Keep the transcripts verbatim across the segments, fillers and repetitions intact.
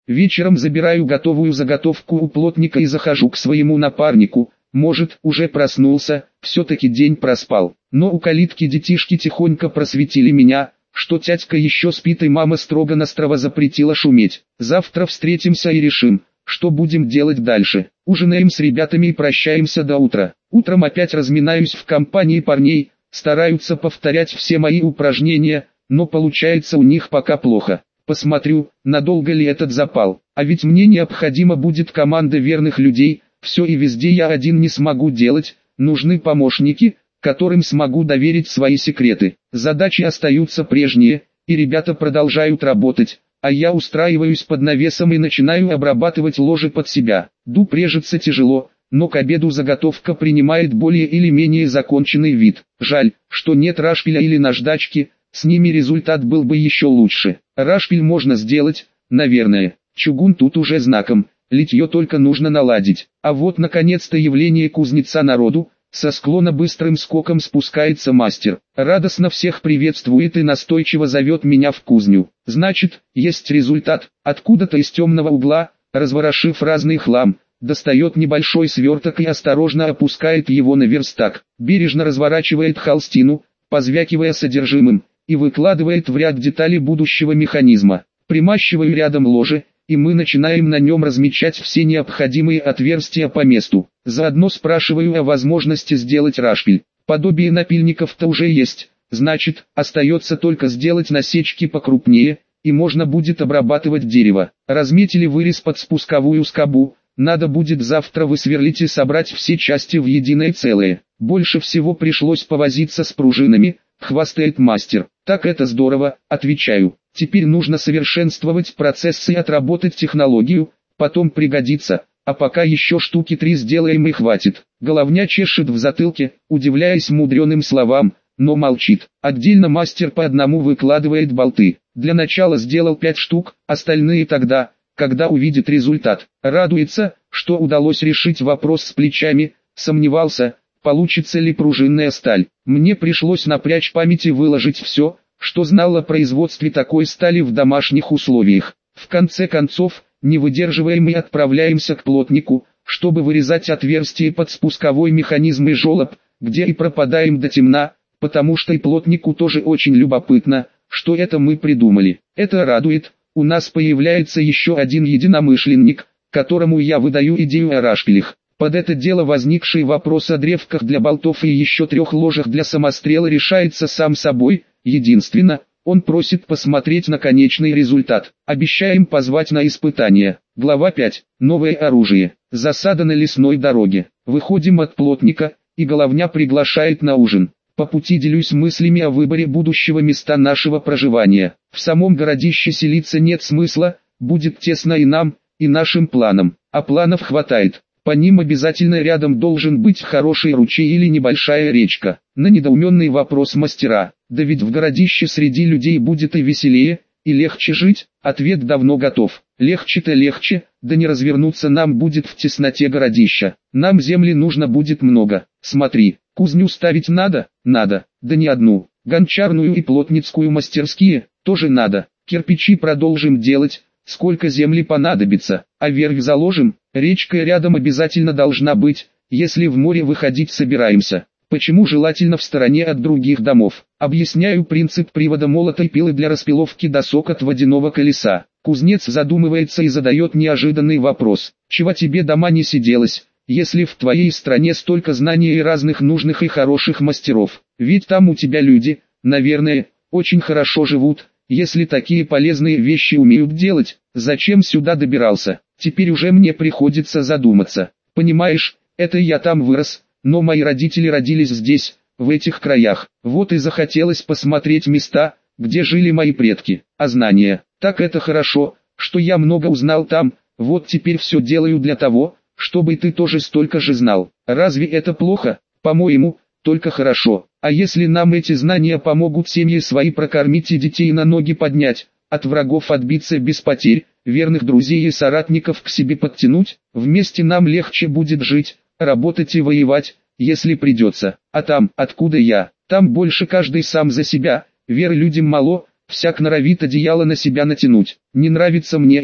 Вечером забираю готовую заготовку у плотника и захожу к своему напарнику. Может, уже проснулся, все-таки день проспал. Но у калитки детишки тихонько просветили меня, что тятька еще спит и мама строго-настрого запретила шуметь. Завтра встретимся и решим, что будем делать дальше. Ужинаем с ребятами и прощаемся до утра. Утром опять разминаюсь в компании парней, стараются повторять все мои упражнения, но получается у них пока плохо. Посмотрю, надолго ли этот запал. А ведь мне необходима будет команда верных людей. Все и везде я один не смогу делать, нужны помощники, которым смогу доверить свои секреты. Задачи остаются прежние, и ребята продолжают работать, а я устраиваюсь под навесом и начинаю обрабатывать ложе под себя. Дуб режется тяжело, но к обеду заготовка принимает более или менее законченный вид. Жаль, что нет рашпиля или наждачки, с ними результат был бы еще лучше. Рашпиль можно сделать, наверное, чугун тут уже знаком. Литье только нужно наладить. А вот наконец-то явление кузнеца народу. Со склона быстрым скоком спускается мастер. Радостно всех приветствует и настойчиво зовет меня в кузню. Значит, есть результат. Откуда-то из темного угла, разворошив разный хлам, достает небольшой сверток и осторожно опускает его на верстак. Бережно разворачивает холстину, позвякивая содержимым, и выкладывает в ряд детали будущего механизма. Примащиваю рядом ложе, и мы начинаем на нем размечать все необходимые отверстия по месту. Заодно спрашиваю о возможности сделать рашпиль. Подобие напильников-то уже есть, значит, остается только сделать насечки покрупнее, и можно будет обрабатывать дерево. Разметили вырез под спусковую скобу, надо будет завтра высверлить и собрать все части в единое целое. Больше всего пришлось повозиться с пружинами, хвастает мастер. Так это здорово, отвечаю. Теперь нужно совершенствовать процессы и отработать технологию, потом пригодится, а пока еще штуки три сделаем и хватит. Головня чешет в затылке, удивляясь мудреным словам, но молчит. Отдельно мастер по одному выкладывает болты. Для начала сделал пять штук, остальные тогда, когда увидит результат. Радуется, что удалось решить вопрос с плечами, сомневался, получится ли пружинная сталь. Мне пришлось напрячь память и выложить все, что знал о производстве такой стали в домашних условиях. В конце концов, не выдерживаем и отправляемся к плотнику, чтобы вырезать отверстие под спусковой механизм и желоб, где и пропадаем до темна, потому что и плотнику тоже очень любопытно, что это мы придумали. Это радует, у нас появляется еще один единомышленник, которому я выдаю идею о рашпилях. Под это дело возникший вопрос о древках для болтов и еще трех ложах для самострела решается сам собой. Единственно, он просит посмотреть на конечный результат. Обещаем позвать на испытание. Глава пять. Новое оружие. Засада на лесной дороге. Выходим от плотника, и головня приглашает на ужин. По пути делюсь мыслями о выборе будущего места нашего проживания. В самом городище селиться нет смысла, будет тесно и нам, и нашим планам. А планов хватает. По ним обязательно рядом должен быть хороший ручей или небольшая речка. На недоуменный вопрос мастера, да ведь в городище среди людей будет и веселее, и легче жить, ответ давно готов. Легче-то легче, да не развернуться нам будет в тесноте городища. Нам земли нужно будет много. Смотри, кузню ставить надо? Надо, да не одну. Гончарную и плотницкую мастерские, тоже надо. Кирпичи продолжим делать. Сколько земли понадобится, а верфь заложим, речка рядом обязательно должна быть, если в море выходить собираемся. Почему желательно в стороне от других домов? Объясняю принцип привода молотой пилы для распиловки досок от водяного колеса. Кузнец задумывается и задает неожиданный вопрос. Чего тебе дома не сиделось, если в твоей стране столько знаний и разных нужных и хороших мастеров? Ведь там у тебя люди, наверное, очень хорошо живут. Если такие полезные вещи умеют делать, зачем сюда добирался? Теперь уже мне приходится задуматься. Понимаешь, это я там вырос, но мои родители родились здесь, в этих краях. Вот и захотелось посмотреть места, где жили мои предки. А знания, так это хорошо, что я много узнал там, вот теперь все делаю для того, чтобы ты тоже столько же знал. Разве это плохо? По-моему, только хорошо. А если нам эти знания помогут семьи свои прокормить и детей на ноги поднять, от врагов отбиться без потерь, верных друзей и соратников к себе подтянуть, вместе нам легче будет жить, работать и воевать, если придется. А там, откуда я, там больше каждый сам за себя, веры людям мало, всяк норовит одеяло на себя натянуть. Не нравится мне это.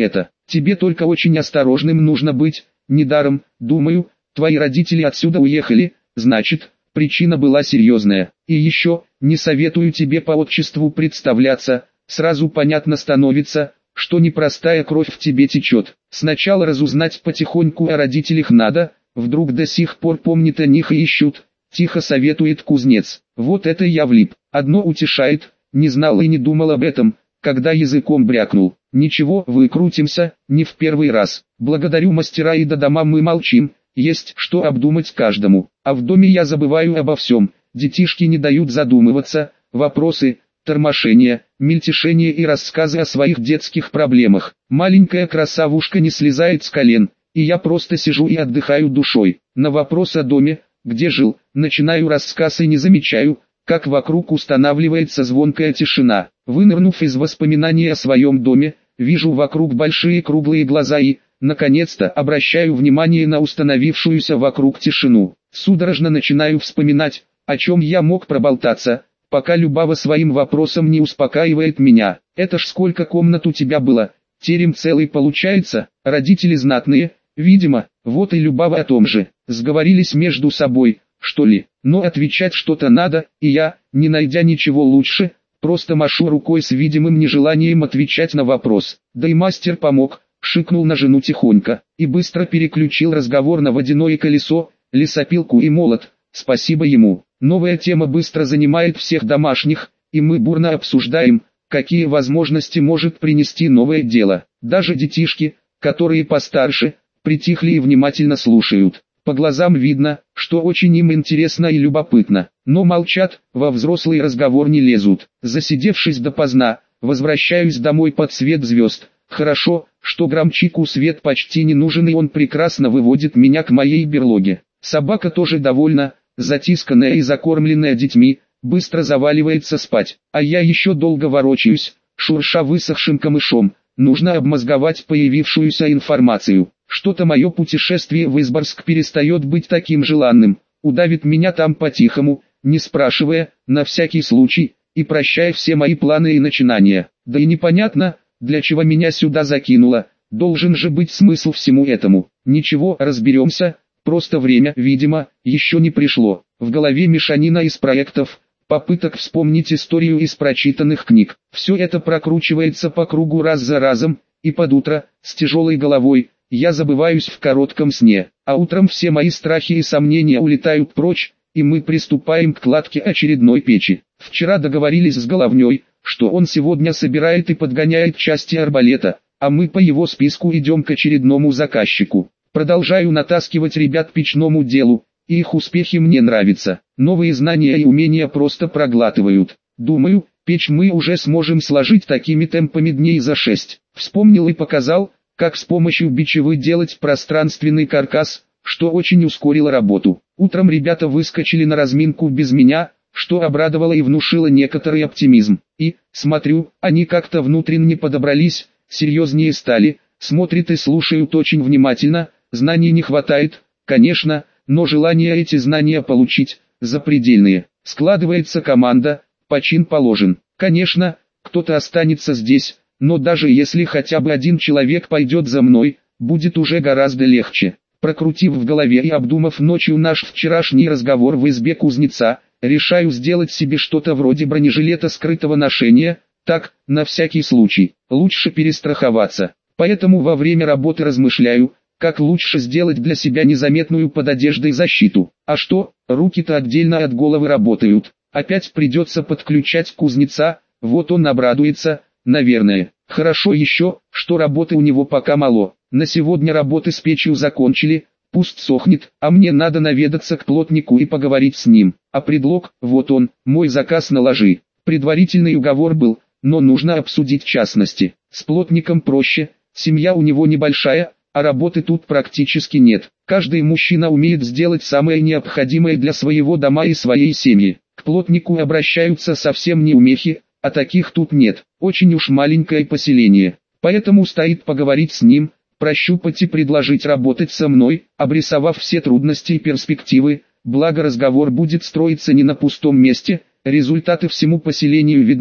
Тебе только очень осторожным нужно быть, недаром, думаю, твои родители отсюда уехали, значит, причина была серьезная. И еще, не советую тебе по отчеству представляться, сразу понятно становится, что непростая кровь в тебе течет. Сначала разузнать потихоньку о родителях надо, вдруг до сих пор помнят о них и ищут, тихо советует кузнец. Вот это я влип. Одно утешает, не знал и не думал об этом, когда языком брякнул. Ничего, выкрутимся, не в первый раз. Благодарю мастера, и до дома мы молчим, есть что обдумать каждому. А в доме я забываю обо всем, детишки не дают задумываться, вопросы, тормошения, мельтешения и рассказы о своих детских проблемах. Маленькая красавушка не слезает с колен, и я просто сижу и отдыхаю душой. На вопрос о доме, где жил, начинаю рассказ и не замечаю, как вокруг устанавливается звонкая тишина. Вынырнув из воспоминаний о своем доме, вижу вокруг большие круглые глаза и, наконец-то, обращаю внимание на установившуюся вокруг тишину. Судорожно начинаю вспоминать, о чем я мог проболтаться, пока Любава своим вопросом не успокаивает меня. Это ж сколько комнат у тебя было, терем целый получается, родители знатные, видимо, вот и Любава о том же. Сговорились между собой, что ли, но отвечать что-то надо, и я, не найдя ничего лучше, просто машу рукой с видимым нежеланием отвечать на вопрос. Да и мастер помог, шикнул на жену тихонько, и быстро переключил разговор на водяное колесо, лесопилку и молот, спасибо ему. Новая тема быстро занимает всех домашних, и мы бурно обсуждаем, какие возможности может принести новое дело. Даже детишки, которые постарше, притихли и внимательно слушают. По глазам видно, что очень им интересно и любопытно, но молчат, во взрослый разговор не лезут. Засидевшись допоздна, возвращаюсь домой под свет звезд. Хорошо, что громчику свет почти не нужен, и он прекрасно выводит меня к моей берлоге. Собака тоже довольна, затисканная и закормленная детьми, быстро заваливается спать, а я еще долго ворочаюсь, шурша высохшим камышом. Нужно обмозговать появившуюся информацию. Что-то мое путешествие в Изборск перестает быть таким желанным, удавит меня там по-тихому, не спрашивая, на всякий случай, и прощая все мои планы и начинания. Да и непонятно, для чего меня сюда закинуло, должен же быть смысл всему этому. Ничего, разберемся, просто время, видимо, еще не пришло. В голове мешанина из проектов, попыток вспомнить историю из прочитанных книг. Все это прокручивается по кругу раз за разом, и под утро, с тяжелой головой, я забываюсь в коротком сне, а утром все мои страхи и сомнения улетают прочь, и мы приступаем к кладке очередной печи. Вчера договорились с Головней, что он сегодня собирает и подгоняет части арбалета, а мы по его списку идем к очередному заказчику. Продолжаю натаскивать ребят печному делу, и их успехи мне нравятся. Новые знания и умения просто проглатывают. Думаю, печь мы уже сможем сложить такими темпами дней за шесть. Вспомнил и показал, как с помощью бичевы делать пространственный каркас, что очень ускорило работу. Утром ребята выскочили на разминку без меня, что обрадовало и внушило некоторый оптимизм. И, смотрю, они как-то внутренне подобрались, серьезнее стали, смотрят и слушают очень внимательно, знаний не хватает, конечно, но желание эти знания получить, запредельные. Складывается команда, почин положен. Конечно, кто-то останется здесь, но даже если хотя бы один человек пойдет за мной, будет уже гораздо легче. Прокрутив в голове и обдумав ночью наш вчерашний разговор в избе кузнеца, решаю сделать себе что-то вроде бронежилета скрытого ношения, так, на всякий случай, лучше перестраховаться. Поэтому во время работы размышляю, как лучше сделать для себя незаметную под одеждой защиту. А что, руки-то отдельно от головы работают, опять придется подключать кузнеца, вот он обрадуется, наверное. Хорошо еще, что работы у него пока мало. На сегодня работы с печью закончили, пусть сохнет, а мне надо наведаться к плотнику и поговорить с ним. А предлог, вот он, мой заказ на ложи. Предварительный уговор был, но нужно обсудить частности. С плотником проще, семья у него небольшая, а работы тут практически нет. Каждый мужчина умеет сделать самое необходимое для своего дома и своей семьи. К плотнику обращаются совсем неумехи, а таких тут нет. Очень уж маленькое поселение. Поэтому стоит поговорить с ним, прощупать и предложить работать со мной, обрисовав все трудности и перспективы, благо разговор будет строиться не на пустом месте, результаты всему поселению видны,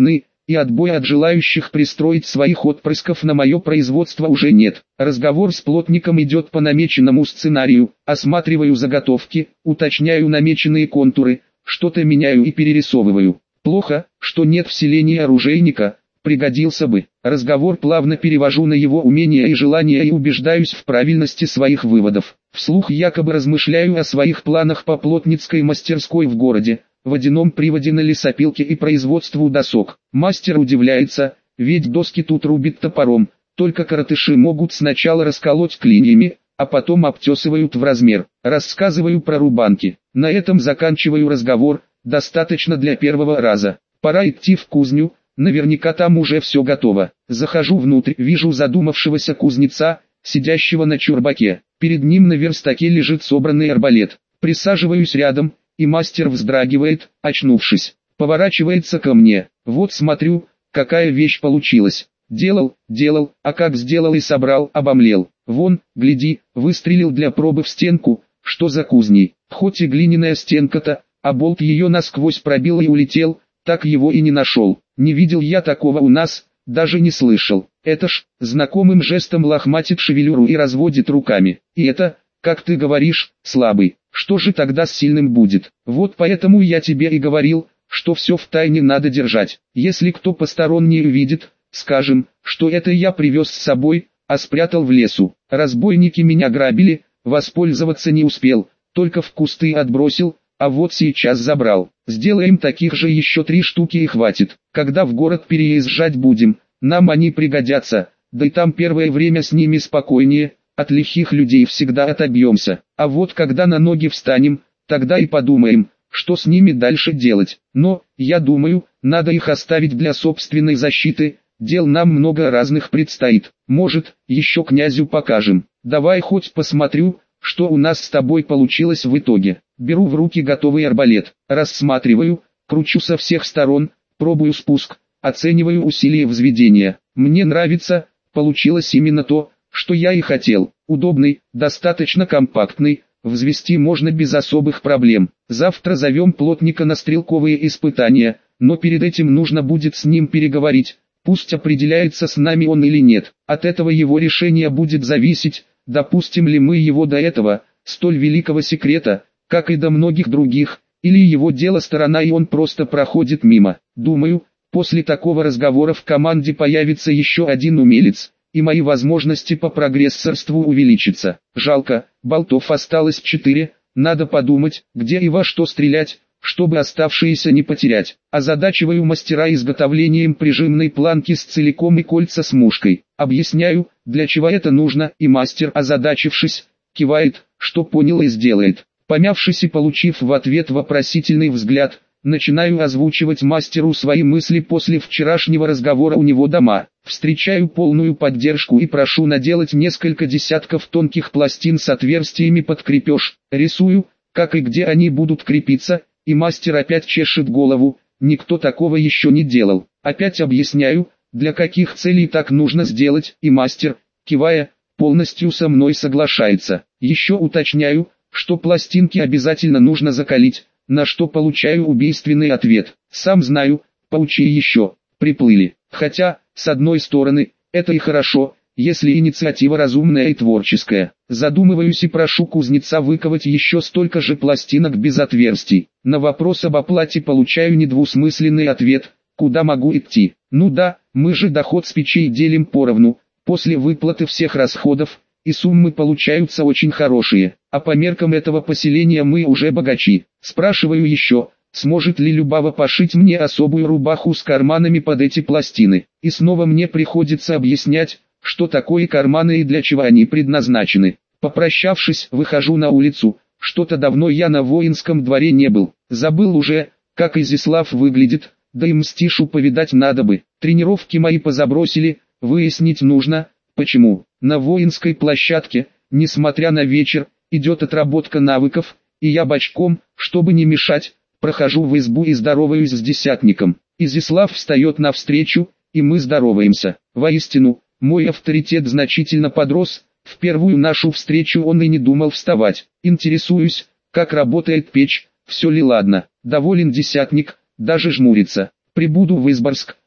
и отбоя от желающих пристроить своих отпрысков на мое производство уже нет. Разговор с плотником идет по намеченному сценарию, осматриваю заготовки, уточняю намеченные контуры, что-то меняю и перерисовываю. Плохо, что нет в селении оружейника, пригодился бы. Разговор плавно перевожу на его умения и желания и убеждаюсь в правильности своих выводов. Вслух якобы размышляю о своих планах по плотницкой мастерской в городе, водяном приводе на лесопилке и производству досок. Мастер удивляется, ведь доски тут рубит топором, только коротыши могут сначала расколоть клиньями, а потом обтесывают в размер. Рассказываю про рубанки. На этом заканчиваю разговор, достаточно для первого раза. Пора идти в кузню, наверняка там уже все готово. Захожу внутрь, вижу задумавшегося кузнеца, сидящего на чурбаке. Перед ним на верстаке лежит собранный арбалет. Присаживаюсь рядом, и мастер вздрагивает, очнувшись. Поворачивается ко мне. Вот смотрю, какая вещь получилась. Делал, делал, а как сделал и собрал, обомлел. Вон, гляди, выстрелил для пробы в стенку, что за кузней. Хоть и глиняная стенка-то, а болт ее насквозь пробил и улетел, так его и не нашел. Не видел я такого у нас, даже не слышал. Это ж, знакомым жестом лохматит шевелюру и разводит руками. И это, как ты говоришь, слабый. Что же тогда с сильным будет? Вот поэтому я тебе и говорил, что все в тайне надо держать. Если кто посторонний увидит, скажем, что это я привез с собой, а спрятал в лесу. Разбойники меня грабили, воспользоваться не успел, только в кусты отбросил, а вот сейчас забрал. Сделаем таких же еще три штуки и хватит. Когда в город переезжать будем, нам они пригодятся, да и там первое время с ними спокойнее, от лихих людей всегда отобьемся. А вот когда на ноги встанем, тогда и подумаем, что с ними дальше делать. Но, я думаю, надо их оставить для собственной защиты, дел нам много разных предстоит. Может, еще князю покажем. Давай хоть посмотрю, что у нас с тобой получилось в итоге. Беру в руки готовый арбалет, рассматриваю, кручу со всех сторон, пробую спуск, оцениваю усилие взведения. Мне нравится, получилось именно то, что я и хотел. Удобный, достаточно компактный, взвести можно без особых проблем. Завтра зовем плотника на стрелковые испытания, но перед этим нужно будет с ним переговорить. Пусть определяется, с нами он или нет. От этого его решение будет зависеть, допустим ли мы его до этого, столь великого секрета, как и до многих других, или его дело сторона и он просто проходит мимо. Думаю, после такого разговора в команде появится еще один умелец, и мои возможности по прогрессорству увеличатся. Жалко, болтов осталось четыре, надо подумать, где и во что стрелять, чтобы оставшиеся не потерять. Озадачиваю мастера изготовлением прижимной планки с целиком и кольца с мушкой. Объясняю, для чего это нужно, и мастер, озадачившись, кивает, что понял и сделает. Помявшись и получив в ответ вопросительный взгляд, начинаю озвучивать мастеру свои мысли после вчерашнего разговора у него дома. Встречаю полную поддержку и прошу наделать несколько десятков тонких пластин с отверстиями под крепеж. Рисую, как и где они будут крепиться, и мастер опять чешет голову, никто такого еще не делал. Опять объясняю, для каких целей так нужно сделать, и мастер, кивая, полностью со мной соглашается. Еще уточняю, что пластинки обязательно нужно закалить, на что получаю убийственный ответ. Сам знаю, поучи еще, приплыли. Хотя, с одной стороны, это и хорошо, если инициатива разумная и творческая. Задумываюсь и прошу кузнеца выковать еще столько же пластинок без отверстий. На вопрос об оплате получаю недвусмысленный ответ, куда могу идти. Ну да, мы же доход с печей делим поровну, после выплаты всех расходов, и суммы получаются очень хорошие, а по меркам этого поселения мы уже богачи. Спрашиваю еще, сможет ли Любава пошить мне особую рубаху с карманами под эти пластины. И снова мне приходится объяснять, что такое карманы и для чего они предназначены. Попрощавшись, выхожу на улицу. Что-то давно я на воинском дворе не был. Забыл уже, как Изяслав выглядит, да и Мстишу повидать надо бы. Тренировки мои позабросили, выяснить нужно, почему. На воинской площадке, несмотря на вечер, идет отработка навыков, и я бочком, чтобы не мешать, прохожу в избу и здороваюсь с десятником. Изяслав встает навстречу, и мы здороваемся. Воистину, мой авторитет значительно подрос, в первую нашу встречу он и не думал вставать. Интересуюсь, как работает печь, все ли ладно. Доволен десятник, даже жмурится. Прибуду в Изборск,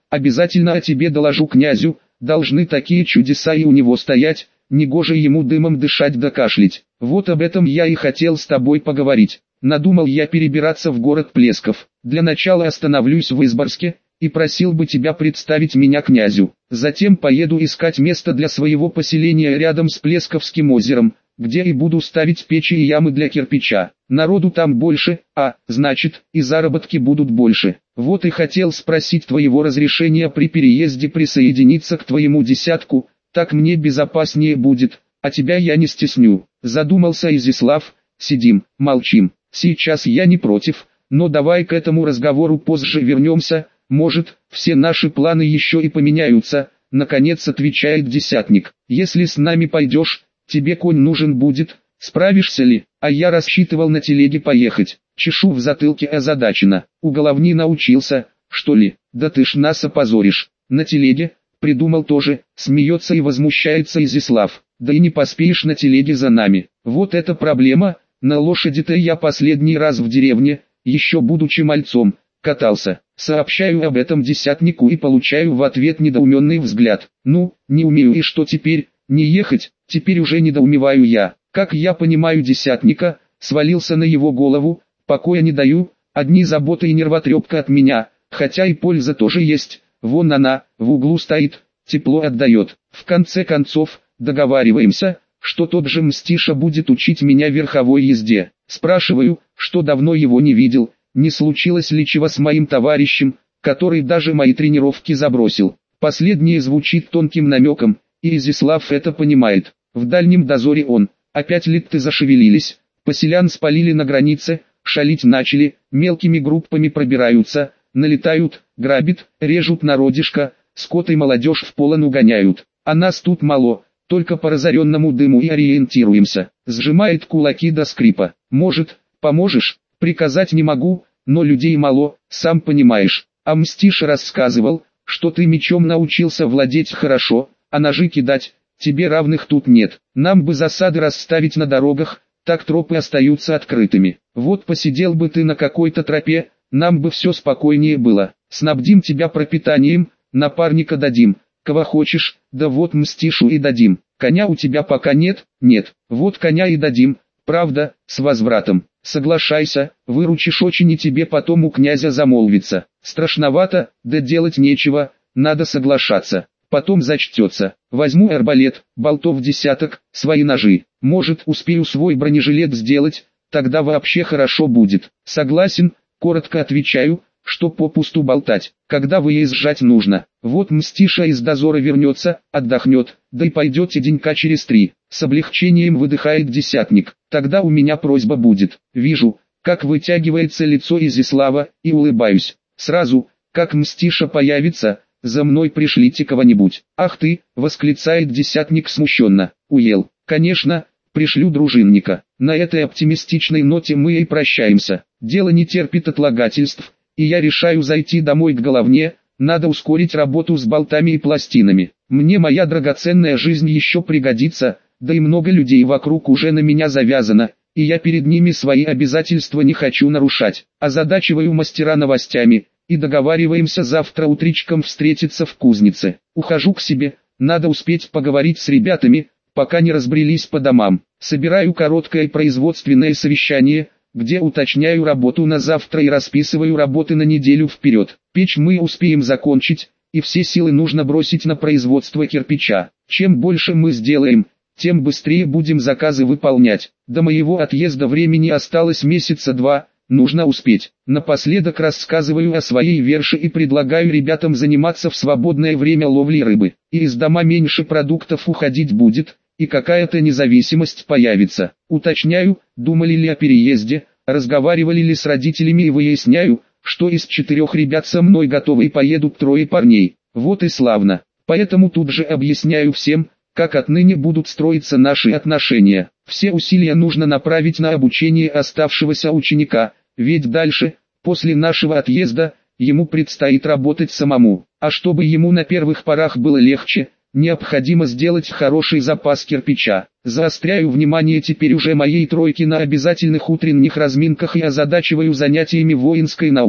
Обязательно о тебе доложу князю, должны такие чудеса и у него стоять, негоже ему дымом дышать да кашлять. Вот об этом я и хотел с тобой поговорить. Надумал я перебираться в город Плесков. Для начала остановлюсь в Изборске, и просил бы тебя представить меня князю. Затем поеду искать место для своего поселения рядом с Плесковским озером, где и буду ставить печи и ямы для кирпича. Народу там больше, а, значит, и заработки будут больше. Вот и хотел спросить твоего разрешения при переезде присоединиться к твоему десятку, так мне безопаснее будет, а тебя я не стесню. Задумался Изяслав, сидим, молчим. Сейчас я не против, но давай к этому разговору позже вернемся. Может, все наши планы еще и поменяются, наконец отвечает десятник. Если с нами пойдешь, тебе конь нужен будет, справишься ли? А я рассчитывал на телеге поехать. Чешу в затылке озадаченно. У головни научился, что ли? Да ты ж нас опозоришь. На телеге, придумал тоже, смеется и возмущается Изяслав. Да и не поспеешь на телеге за нами. Вот это проблема, на лошади-то я последний раз в деревне, еще будучи мальцом, катался. Сообщаю об этом десятнику и получаю в ответ недоуменный взгляд. Ну, не умею и что теперь, не ехать, теперь уже недоумеваю я. Как я понимаю десятника, свалился на его голову, покоя не даю, одни заботы и нервотрепка от меня, хотя и польза тоже есть, вон она, в углу стоит, тепло отдает. В конце концов, договариваемся, что тот же Мстиша будет учить меня верховой езде. Спрашиваю, что давно его не видел, не случилось ли чего с моим товарищем, который даже мои тренировки забросил. Последнее звучит тонким намеком, и Изяслав это понимает. В дальнем дозоре он, опять литты зашевелились, поселян спалили на границе, шалить начали, мелкими группами пробираются, налетают, грабят, режут народишко, скот и молодежь в полон угоняют. А нас тут мало, только по разоренному дыму и ориентируемся. Сжимает кулаки до скрипа. Может, поможешь? Приказать не могу, но людей мало, сам понимаешь. А Мстиша рассказывал, что ты мечом научился владеть хорошо, а ножи кидать, тебе равных тут нет. Нам бы засады расставить на дорогах, так тропы остаются открытыми. Вот посидел бы ты на какой-то тропе, нам бы все спокойнее было. Снабдим тебя пропитанием, напарника дадим, кого хочешь, да вот Мстишу и дадим. Коня у тебя пока нет? Нет, вот коня и дадим, правда, с возвратом. Соглашайся, выручишь очень и тебе потом у князя замолвиться. Страшновато, да делать нечего, надо соглашаться. Потом зачтется. Возьму арбалет, болтов десяток, свои ножи. Может, успею свой бронежилет сделать, тогда вообще хорошо будет. Согласен, коротко отвечаю, что попусту болтать, когда выезжать нужно. Вот Мстиша из дозора вернется, отдохнет, да и пойдете денька через три. С облегчением выдыхает десятник. Тогда у меня просьба будет. Вижу, как вытягивается лицо Изяслава, и улыбаюсь. Сразу, как Мстиша появится, за мной пришлите кого-нибудь. Ах ты, восклицает десятник смущенно. Уел. Конечно, пришлю дружинника. На этой оптимистичной ноте мы и прощаемся. Дело не терпит отлагательств, и я решаю зайти домой к головне. Надо ускорить работу с болтами и пластинами. Мне моя драгоценная жизнь еще пригодится, да и много людей вокруг уже на меня завязано, и я перед ними свои обязательства не хочу нарушать. Озадачиваю мастера новостями, и договариваемся завтра утречком встретиться в кузнице. Ухожу к себе, надо успеть поговорить с ребятами, пока не разбрелись по домам. Собираю короткое производственное совещание, где уточняю работу на завтра и расписываю работы на неделю вперед. Печь мы успеем закончить, и все силы нужно бросить на производство кирпича. Чем больше мы сделаем, тем быстрее будем заказы выполнять. До моего отъезда времени осталось месяца два, нужно успеть. Напоследок рассказываю о своей верше и предлагаю ребятам заниматься в свободное время ловлей рыбы. И из дома меньше продуктов уходить будет, и какая-то независимость появится. Уточняю, думали ли о переезде, разговаривали ли с родителями и выясняю, что из четырех ребят со мной готовы и поедут трое парней. Вот и славно. Поэтому тут же объясняю всем, как отныне будут строиться наши отношения. Все усилия нужно направить на обучение оставшегося ученика, ведь дальше, после нашего отъезда, ему предстоит работать самому. А чтобы ему на первых порах было легче, необходимо сделать хороший запас кирпича. Заостряю внимание теперь уже моей тройки на обязательных утренних разминках и озадачиваю занятиями воинской наукой,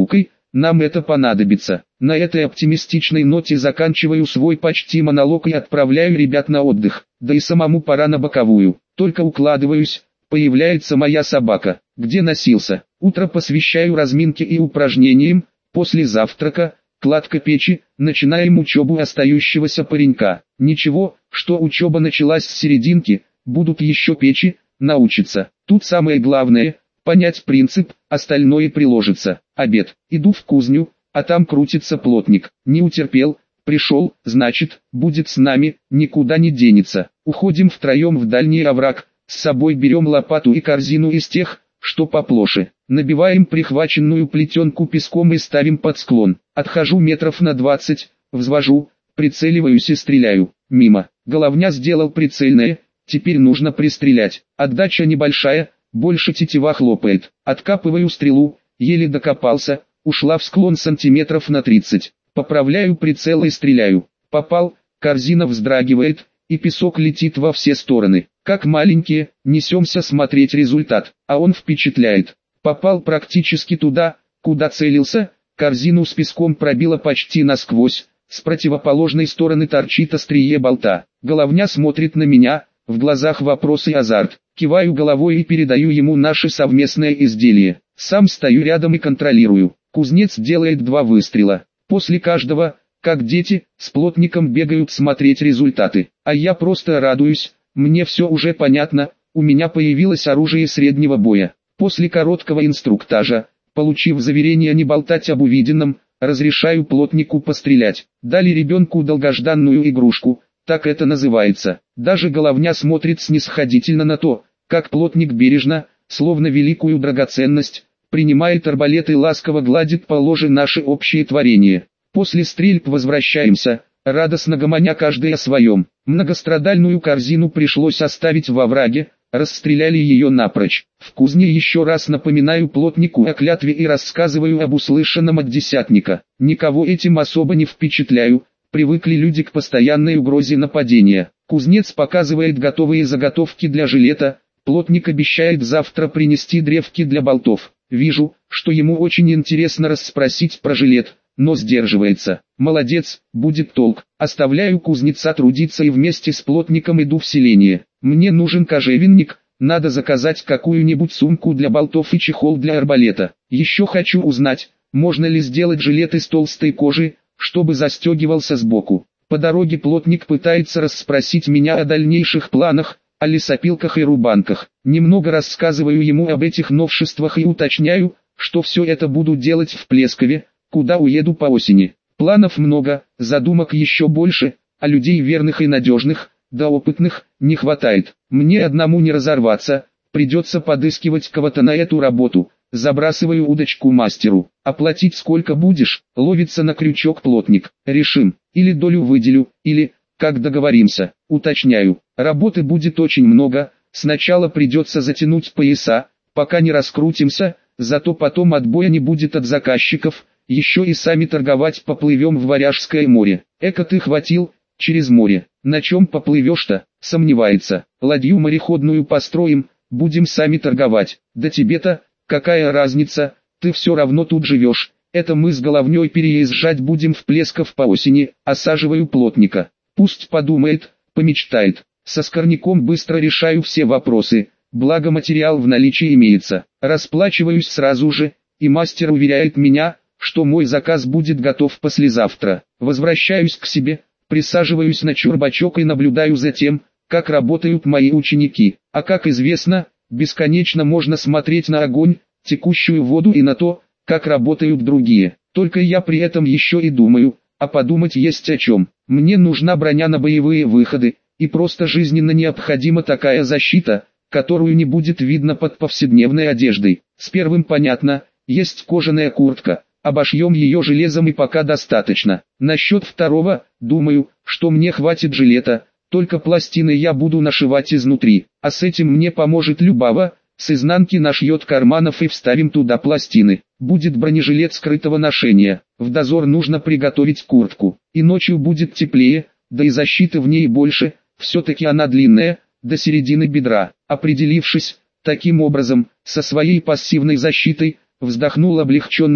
нам это понадобится. На этой оптимистичной ноте заканчиваю свой почти монолог и отправляю ребят на отдых. Да и самому пора на боковую. Только укладываюсь, появляется моя собака. Где носился? Утро посвящаю разминке и упражнениям. После завтрака, кладка печи, начинаем учебу остающегося паренька. Ничего, что учеба началась с серединки, будут еще печи, научиться. Тут самое главное – понять принцип, остальное приложится. Обед. Иду в кузню, а там крутится плотник. Не утерпел, пришел, значит, будет с нами, никуда не денется. Уходим втроем в дальний овраг, с собой берем лопату и корзину из тех, что поплоше. Набиваем прихваченную плетенку песком и ставим под склон. Отхожу метров на двадцать, взвожу, прицеливаюсь и стреляю. Мимо. Головня сделал прицельное, теперь нужно пристрелять. Отдача небольшая, больше тетива хлопает. Откапываю стрелу, еле докопался, ушла в склон сантиметров на тридцать. Поправляю прицел и стреляю. Попал, корзина вздрагивает, и песок летит во все стороны. Как маленькие, несемся смотреть результат, а он впечатляет. Попал практически туда, куда целился, корзину с песком пробило почти насквозь, с противоположной стороны торчит острие болта. Головня смотрит на меня, в глазах вопрос и азарт. Киваю головой и передаю ему наше совместное изделие. Сам стою рядом и контролирую. Кузнец делает два выстрела. После каждого, как дети, с плотником бегают смотреть результаты. А я просто радуюсь, мне все уже понятно, у меня появилось оружие среднего боя. После короткого инструктажа, получив заверение не болтать об увиденном, разрешаю плотнику пострелять. Дали ребенку долгожданную игрушку, так это называется. Даже головня смотрит снисходительно на то, как плотник бережно, словно великую драгоценность, принимает арбалет и ласково гладит по ложе наше общее творение. После стрельб возвращаемся, радостно гомоня каждый о своем. Многострадальную корзину пришлось оставить во враге, расстреляли ее напрочь. В кузне еще раз напоминаю плотнику о клятве и рассказываю об услышанном от десятника. Никого этим особо не впечатляю, привыкли люди к постоянной угрозе нападения. Кузнец показывает готовые заготовки для жилета, плотник обещает завтра принести древки для болтов. Вижу, что ему очень интересно расспросить про жилет, но сдерживается. Молодец, будет толк. Оставляю кузнеца трудиться и вместе с плотником иду в селение. Мне нужен кожевенник, надо заказать какую-нибудь сумку для болтов и чехол для арбалета. Еще хочу узнать, можно ли сделать жилет из толстой кожи, чтобы застегивался сбоку. По дороге плотник пытается расспросить меня о дальнейших планах, о лесопилках и рубанках. Немного рассказываю ему об этих новшествах и уточняю, что все это буду делать в Плескове, куда уеду по осени. Планов много, задумок еще больше, а людей верных и надежных, да опытных, не хватает. Мне одному не разорваться, придется подыскивать кого-то на эту работу. Забрасываю удочку мастеру. Оплатить сколько будешь, ловится на крючок плотник. Решим, или долю выделю, или, как договоримся, уточняю. Работы будет очень много, сначала придется затянуть пояса, пока не раскрутимся, зато потом отбоя не будет от заказчиков, еще и сами торговать поплывем в Варяжское море. Эко ты хватил, через море. На чем поплывешь-то, сомневается. Ладью мореходную построим, будем сами торговать. Да тебе-то, какая разница, ты все равно тут живешь. Это мы с головней переезжать будем в Плесков по осени, осаживаю плотника. Пусть подумает, помечтает. Со Скорняком быстро решаю все вопросы, благо материал в наличии имеется. Расплачиваюсь сразу же, и мастер уверяет меня, что мой заказ будет готов послезавтра. Возвращаюсь к себе, присаживаюсь на чурбачок и наблюдаю за тем, как работают мои ученики. А как известно, бесконечно можно смотреть на огонь, текущую воду и на то, как работают другие. Только я при этом еще и думаю, а подумать есть о чем. Мне нужна броня на боевые выходы, и просто жизненно необходима такая защита, которую не будет видно под повседневной одеждой. С первым понятно, есть кожаная куртка, обошьем ее железом и пока достаточно. Насчет второго, думаю, что мне хватит жилета, только пластины я буду нашивать изнутри, а с этим мне поможет Любава, с изнанки нашьет карманов и вставим туда пластины. Будет бронежилет скрытого ношения, в дозор нужно приготовить куртку, и ночью будет теплее, да и защиты в ней больше, все-таки она длинная, до середины бедра. Определившись, таким образом, со своей пассивной защитой, вздохнул облегченно и,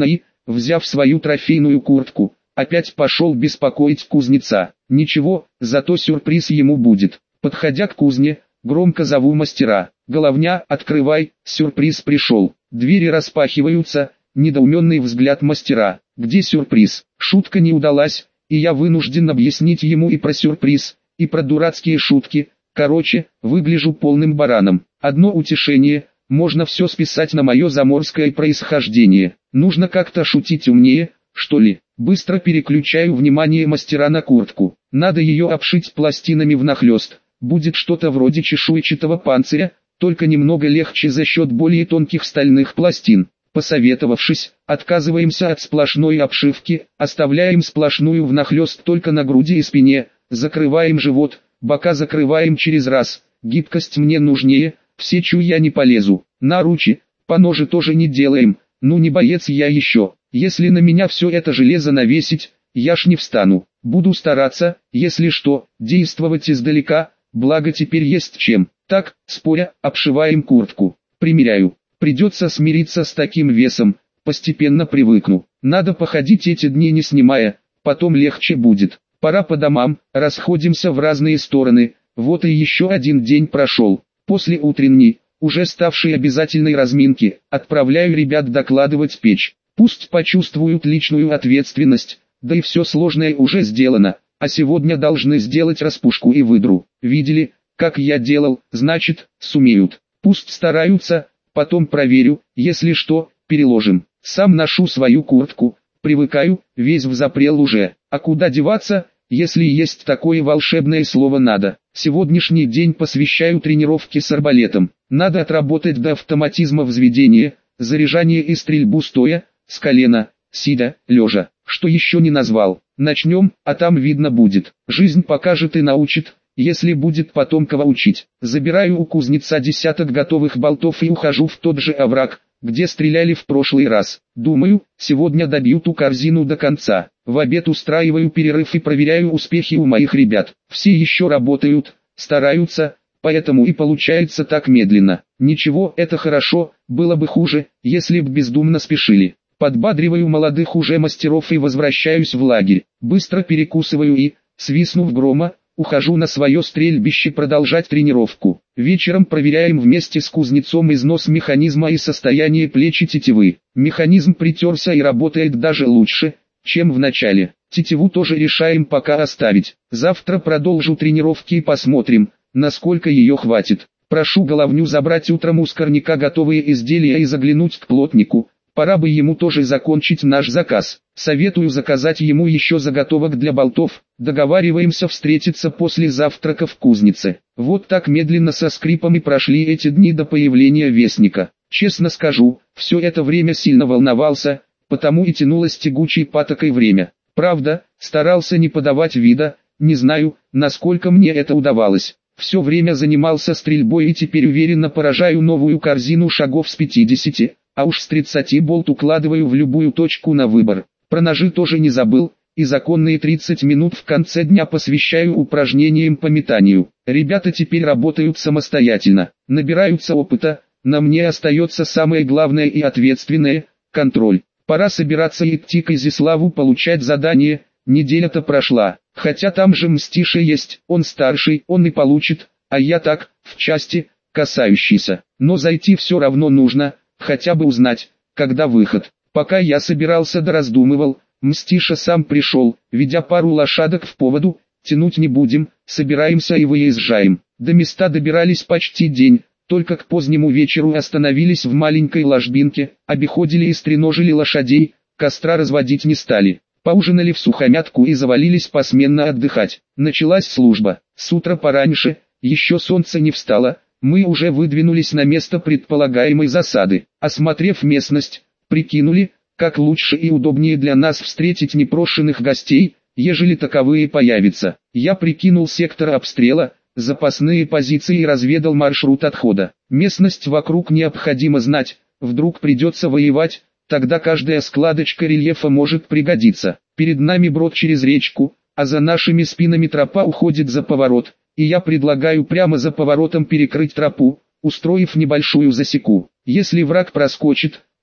взяв свою трофейную куртку, опять пошел беспокоить кузнеца. Ничего, зато сюрприз ему будет. Подходя к кузне, громко зову мастера. «Головня, открывай, сюрприз пришел». Двери распахиваются, недоуменный взгляд мастера. Где сюрприз? Шутка не удалась, и я вынужден объяснить ему и про сюрприз, и про дурацкие шутки. Короче, выгляжу полным бараном. Одно утешение, можно все списать на мое заморское происхождение. Нужно как-то шутить умнее, что ли. Быстро переключаю внимание мастера на куртку. Надо ее обшить пластинами внахлёст. Будет что-то вроде чешуйчатого панциря, только немного легче за счет более тонких стальных пластин. Посоветовавшись, отказываемся от сплошной обшивки, оставляем сплошную внахлёст только на груди и спине, закрываем живот, бока закрываем через раз. Гибкость мне нужнее, в сечу я не полезу. Наручи, поножи тоже не делаем, ну не боец я еще. Если на меня все это железо навесить, я ж не встану. Буду стараться, если что, действовать издалека, благо теперь есть чем. Так, споря, обшиваем куртку. Примеряю. Придется смириться с таким весом, постепенно привыкну. Надо походить эти дни не снимая, потом легче будет. Пора по домам, расходимся в разные стороны. Вот и еще один день прошел. После утренней, уже ставшей обязательной разминки, отправляю ребят докладывать печь. Пусть почувствуют личную ответственность, да и все сложное уже сделано, а сегодня должны сделать распушку и выдру. Видели, как я делал, значит, сумеют. Пусть стараются, потом проверю, если что, переложим. Сам ношу свою куртку, привыкаю, весь взапрел уже. А куда деваться, если есть такое волшебное слово «надо». Сегодняшний день посвящаю тренировке с арбалетом. Надо отработать до автоматизма взведение, заряжание и стрельбу стоя, с колена, сидя, лежа. Что еще не назвал. Начнем, а там видно будет. Жизнь покажет и научит, если будет потом кого учить. Забираю у кузнеца десяток готовых болтов и ухожу в тот же овраг, где стреляли в прошлый раз. Думаю, сегодня добью ту корзину до конца. В обед устраиваю перерыв и проверяю успехи у моих ребят. Все еще работают, стараются, поэтому и получается так медленно. Ничего, это хорошо, было бы хуже, если б бездумно спешили. Подбадриваю молодых уже мастеров и возвращаюсь в лагерь. Быстро перекусываю и, свистнув грома, ухожу на свое стрельбище продолжать тренировку. Вечером проверяем вместе с кузнецом износ механизма и состояние плеч и тетивы. Механизм притерся и работает даже лучше, чем в начале. Тетиву тоже решаем пока оставить. Завтра продолжу тренировки и посмотрим, насколько ее хватит. Прошу головню забрать утром у скорняка готовые изделия и заглянуть к плотнику. Пора бы ему тоже закончить наш заказ. Советую заказать ему еще заготовок для болтов. Договариваемся встретиться после завтрака в кузнице. Вот так медленно со скрипом и прошли эти дни до появления вестника. Честно скажу, все это время сильно волновался, потому и тянулось тягучей патокой время. Правда, старался не подавать вида, не знаю, насколько мне это удавалось. Все время занимался стрельбой и теперь уверенно поражаю новую корзину шагов с пятидесяти. А уж с тридцати болт укладываю в любую точку на выбор. Про ножи тоже не забыл, и законные тридцать минут в конце дня посвящаю упражнениям по метанию. Ребята теперь работают самостоятельно, набираются опыта, на мне остается самое главное и ответственное – контроль. Пора собираться и идти к Изяславу получать задание, неделя-то прошла, хотя там же Мстиша есть, он старший, он и получит, а я так, в части, касающийся. Но зайти все равно нужно. Хотя бы узнать, когда выход. Пока я собирался да раздумывал, Мстиша сам пришел, ведя пару лошадок в поводу. Тянуть не будем, собираемся и выезжаем. До места добирались почти день, только к позднему вечеру остановились в маленькой ложбинке, обиходили и стреножили лошадей, костра разводить не стали. Поужинали в сухомятку и завалились посменно отдыхать. Началась служба. С утра пораньше, еще солнце не встало. Мы уже выдвинулись на место предполагаемой засады. Осмотрев местность, прикинули, как лучше и удобнее для нас встретить непрошенных гостей, ежели таковые появятся. Я прикинул сектор обстрела, запасные позиции и разведал маршрут отхода. Местность вокруг необходимо знать, вдруг придется воевать, тогда каждая складочка рельефа может пригодиться. Перед нами брод через речку, а за нашими спинами тропа уходит за поворот. И я предлагаю прямо за поворотом перекрыть тропу, устроив небольшую засеку. Если враг проскочит,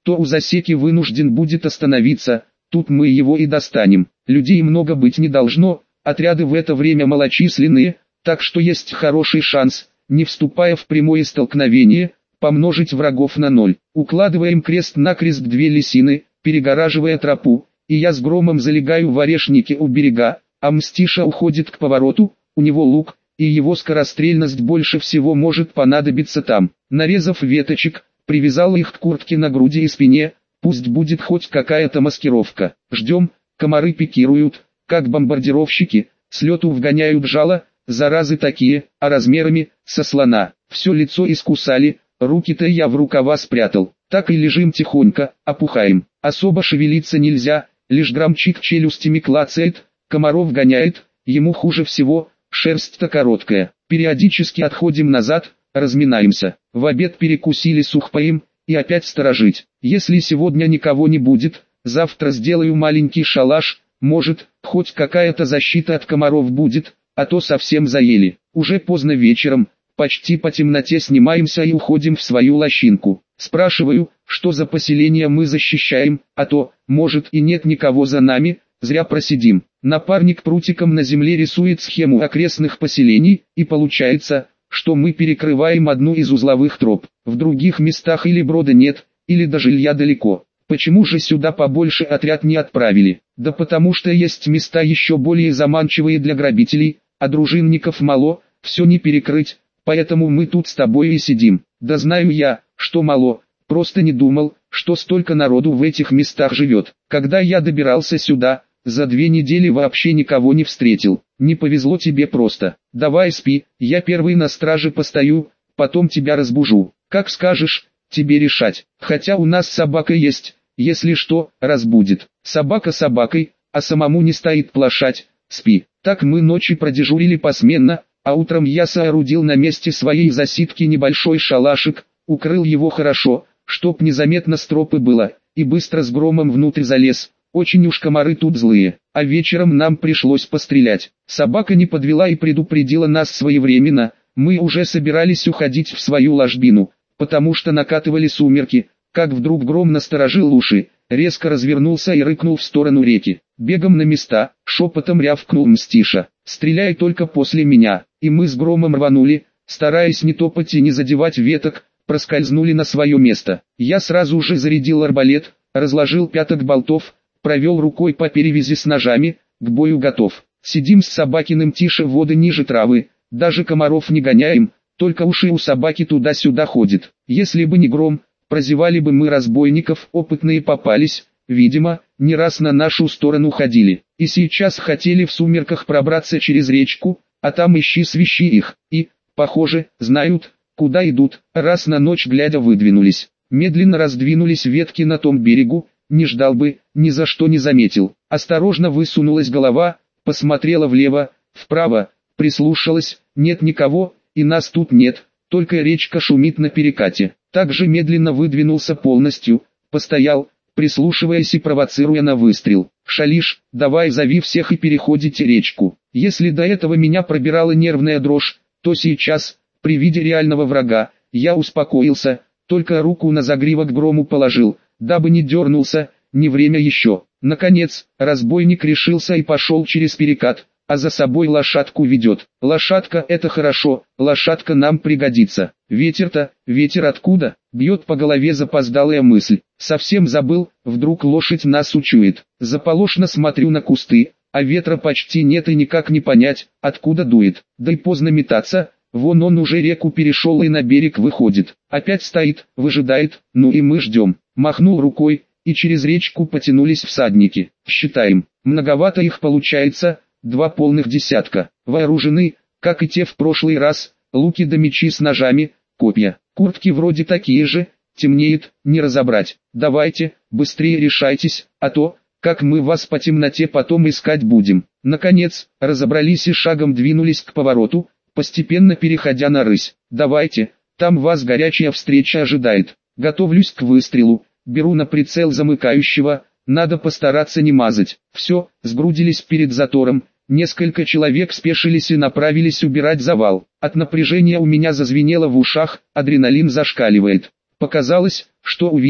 то у засеки вынужден будет остановиться, тут мы его и достанем. Людей много быть не должно, отряды в это время малочисленные, так что есть хороший шанс, не вступая в прямое столкновение, помножить врагов на ноль. Укладываем крест-накрест две лисины, перегораживая тропу, и я с громом залегаю в орешнике у берега, а Мстиша уходит к повороту, у него лук, и его скорострельность больше всего может понадобиться там. Нарезав веточек, привязал их к куртке на груди и спине, пусть будет хоть какая-то маскировка. Ждем, комары пикируют, как бомбардировщики, с лету вгоняют жало, заразы такие, а размерами, со слона. Все лицо искусали, руки-то я в рукава спрятал. Так и лежим тихонько, опухаем. Особо шевелиться нельзя, лишь громчик челюстями клацает, комаров гоняет, ему хуже всего, шерсть-то короткая. Периодически отходим назад, разминаемся. В обед перекусили сухпаем, и опять сторожить. Если сегодня никого не будет, завтра сделаю маленький шалаш, может, хоть какая-то защита от комаров будет, а то совсем заели. Уже поздно вечером, почти по темноте снимаемся и уходим в свою лощинку. Спрашиваю, что за поселение мы защищаем, а то, может и нет никого за нами, зря просидим. Напарник прутиком на земле рисует схему окрестных поселений, и получается, что мы перекрываем одну из узловых троп. В других местах или брода нет, или до жилья далеко. Почему же сюда побольше отряд не отправили? Да потому что есть места еще более заманчивые для грабителей, а дружинников мало, все не перекрыть, поэтому мы тут с тобой и сидим. Да знаю я, что мало, просто не думал, что столько народу в этих местах живет. Когда я добирался сюда, за две недели вообще никого не встретил. Не повезло тебе просто. Давай спи, я первый на страже постою, потом тебя разбужу. Как скажешь, тебе решать. Хотя у нас собака есть, если что, разбудит. Собака собакой, а самому не стоит плашать. Спи. Так мы ночи продежурили посменно, а утром я соорудил на месте своей засидки небольшой шалашик, укрыл его хорошо, чтоб незаметно с тропы было, и быстро с громом внутрь залез. Очень уж комары тут злые, а вечером нам пришлось пострелять. Собака не подвела и предупредила нас своевременно, мы уже собирались уходить в свою ложбину, потому что накатывали сумерки, как вдруг гром насторожил уши, резко развернулся и рыкнул в сторону реки. Бегом на места, шепотом рявкнул Мстиша: «Стреляй только после меня», и мы с громом рванули, стараясь не топать и не задевать веток, проскользнули на свое место. Я сразу же зарядил арбалет, разложил пяток болтов, провел рукой по перевязи с ножами, к бою готов. Сидим с Собакиным тише воды ниже травы, даже комаров не гоняем, только уши у собаки туда-сюда ходят. Если бы не гром, прозевали бы мы разбойников, опытные попались, видимо, не раз на нашу сторону ходили. И сейчас хотели в сумерках пробраться через речку, а там ищи свищи их, и, похоже, знают, куда идут, раз на ночь глядя выдвинулись. Медленно раздвинулись ветки на том берегу, не ждал бы, ни за что не заметил. Осторожно высунулась голова, посмотрела влево, вправо, прислушалась, нет никого, и нас тут нет, только речка шумит на перекате. Также медленно выдвинулся полностью, постоял, прислушиваясь и провоцируя на выстрел. «Шалиш, давай зови всех и переходите речку». Если до этого меня пробирала нервная дрожь, то сейчас, при виде реального врага, я успокоился, только руку на загривок грому положил, дабы не дернулся, не время еще. Наконец, разбойник решился и пошел через перекат, а за собой лошадку ведет. Лошадка — это хорошо, лошадка нам пригодится. Ветер-то, ветер откуда? Бьет по голове запоздалая мысль. Совсем забыл, вдруг лошадь нас учует. Заполошно смотрю на кусты, а ветра почти нет и никак не понять, откуда дует. Да и поздно метаться, вон он уже реку перешел и на берег выходит. Опять стоит, выжидает, ну и мы ждем. Махнул рукой, и через речку потянулись всадники. Считаем, многовато их получается, два полных десятка. Вооружены, как и те в прошлый раз, луки да мечи с ножами, копья. Куртки вроде такие же, темнеет, не разобрать. Давайте, быстрее решайтесь, а то, как мы вас по темноте потом искать будем. Наконец, разобрались и шагом двинулись к повороту, постепенно переходя на рысь. Давайте, там вас горячая встреча ожидает. Готовлюсь к выстрелу, беру на прицел замыкающего, надо постараться не мазать. Все, сгрудились перед затором, несколько человек спешились и направились убирать завал. От напряжения у меня зазвенело в ушах, адреналин зашкаливает. Показалось, что увидел,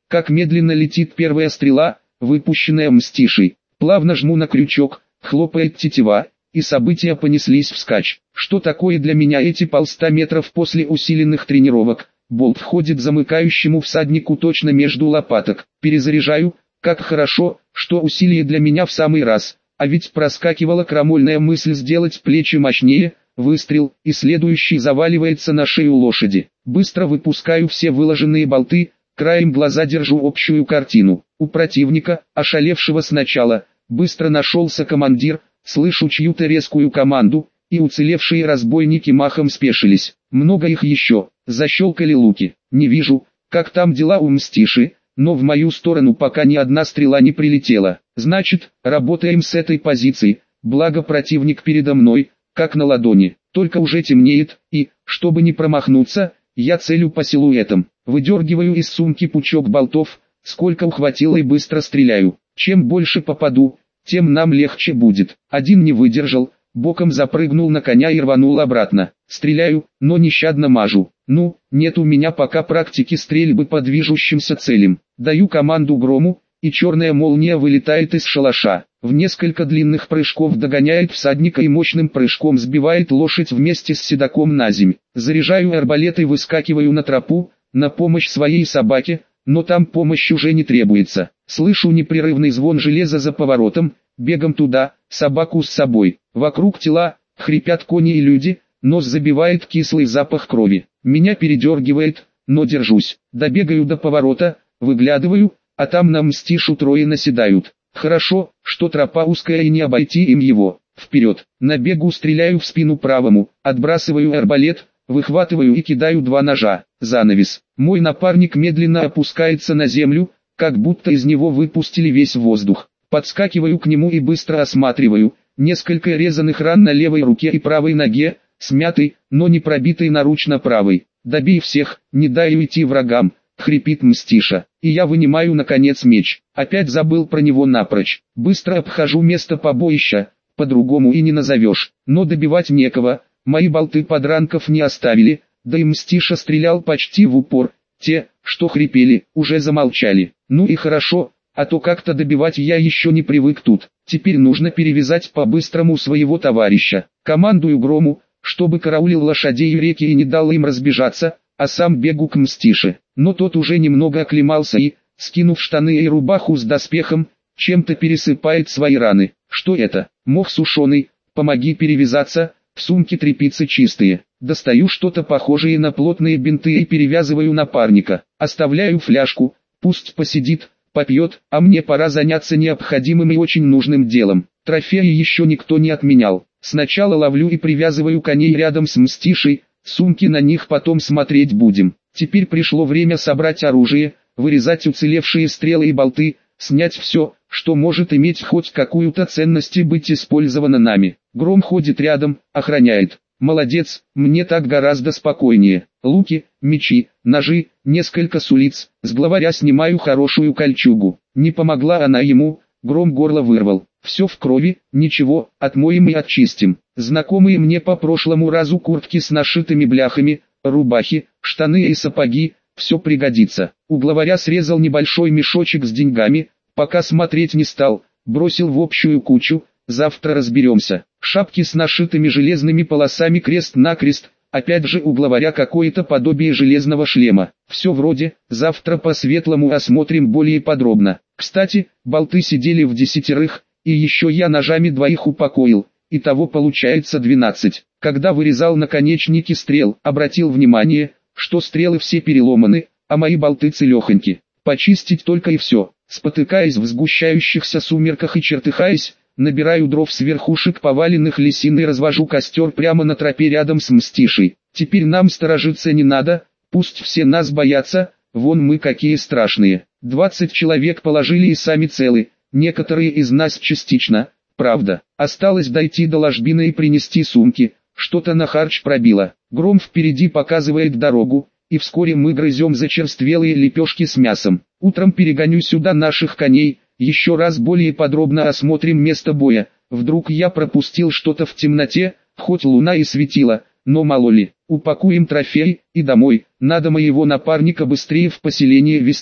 как медленно летит первая стрела, выпущенная Мстишей. Плавно жму на крючок, хлопает тетива, и события понеслись вскачь. Что такое для меня эти полста метров после усиленных тренировок? Болт входит замыкающему всаднику точно между лопаток. Перезаряжаю, как хорошо, что усилие для меня в самый раз. А ведь проскакивала крамольная мысль сделать плечи мощнее. Выстрел, и следующий заваливается на шею лошади. Быстро выпускаю все выложенные болты, краем глаза держу общую картину. У противника, ошалевшего сначала, быстро нашелся командир, слышу чью-то резкую команду, и уцелевшие разбойники махом спешились. Много их еще, защелкали луки. Не вижу, как там дела у Мстиши, но в мою сторону пока ни одна стрела не прилетела. Значит, работаем с этой позиции, благо противник передо мной, как на ладони. Только уже темнеет, и, чтобы не промахнуться, я целю по силуэтам. Выдергиваю из сумки пучок болтов, сколько ухватило, и быстро стреляю. Чем больше попаду, тем нам легче будет. Один не выдержал, боком запрыгнул на коня и рванул обратно. Стреляю, но нещадно мажу. Ну, нет у меня пока практики стрельбы по движущимся целям. Даю команду грому, и черная молния вылетает из шалаша. В несколько длинных прыжков догоняет всадника и мощным прыжком сбивает лошадь вместе с седаком на земь. Заряжаю арбалет и выскакиваю на тропу, на помощь своей собаке, но там помощь уже не требуется. Слышу непрерывный звон железа за поворотом, бегом туда, собаку с собой. Вокруг тела, хрипят кони и люди, нос забивает кислый запах крови. Меня передергивает, но держусь. Добегаю до поворота, выглядываю, а там на Мстишу трое наседают. Хорошо, что тропа узкая и не обойти им его. Вперед, на бегу стреляю в спину правому, отбрасываю арбалет, выхватываю и кидаю два ножа. Занавес. Мой напарник медленно опускается на землю, как будто из него выпустили весь воздух. Подскакиваю к нему и быстро осматриваю. Несколько резаных ран на левой руке и правой ноге, смятый, но не пробитый наручно правой. Добей всех, не дай уйти врагам. Хрипит Мстиша, и я вынимаю наконец меч. Опять забыл про него напрочь. Быстро обхожу место побоища, по-другому и не назовешь. Но добивать некого, мои болты подранков не оставили, да и Мстиша стрелял почти в упор. Те, что хрипели, уже замолчали. Ну и хорошо, а то как-то добивать я еще не привык тут. Теперь нужно перевязать по-быстрому своего товарища. Командую грому, чтобы караулил лошадей и реки и не дал им разбежаться, а сам бегу к Мстише. Но тот уже немного оклемался и, скинув штаны и рубаху с доспехом, чем-то пересыпает свои раны. Что это? Мох сушеный, помоги перевязаться, в сумке тряпицы чистые. Достаю что-то похожее на плотные бинты и перевязываю напарника. Оставляю фляжку, пусть посидит, попьет, а мне пора заняться необходимым и очень нужным делом. Трофеи еще никто не отменял. Сначала ловлю и привязываю коней рядом с Мстишей, сумки на них потом смотреть будем. Теперь пришло время собрать оружие, вырезать уцелевшие стрелы и болты, снять все, что может иметь хоть какую-то ценность и быть использовано нами. Гром ходит рядом, охраняет. Молодец, мне так гораздо спокойнее. Луки, мечи, ножи, несколько сулиц, с главаря снимаю хорошую кольчугу. Не помогла она ему, Гром горло вырвал. Все в крови, ничего, отмоем и очистим. Знакомые мне по прошлому разу куртки с нашитыми бляхами, рубахи, штаны и сапоги, все пригодится. У главаря срезал небольшой мешочек с деньгами, пока смотреть не стал, бросил в общую кучу, завтра разберемся. Шапки с нашитыми железными полосами крест-накрест, опять же у главаря какое-то подобие железного шлема. Все вроде, завтра по-светлому осмотрим более подробно. Кстати, болты сидели в десятерых, и еще я ножами двоих упокоил. Итого получается двенадцать. Когда вырезал наконечники стрел, обратил внимание, что стрелы все переломаны, а мои болты целехоньки. Почистить только и все. Спотыкаясь в сгущающихся сумерках и чертыхаясь, набираю дров с верхушек поваленных лисин и развожу костер прямо на тропе рядом с Мстишей. Теперь нам сторожиться не надо, пусть все нас боятся, вон мы какие страшные. Двадцать человек положили и сами целы, некоторые из нас частично. Правда, осталось дойти до ложбины и принести сумки, что-то на харч пробило. Гром впереди показывает дорогу, и вскоре мы грызем зачерствелые лепешки с мясом. Утром перегоню сюда наших коней, еще раз более подробно осмотрим место боя. Вдруг я пропустил что-то в темноте, хоть луна и светила, но мало ли. Упакуем трофей, и домой, надо моего напарника быстрее в поселение везти.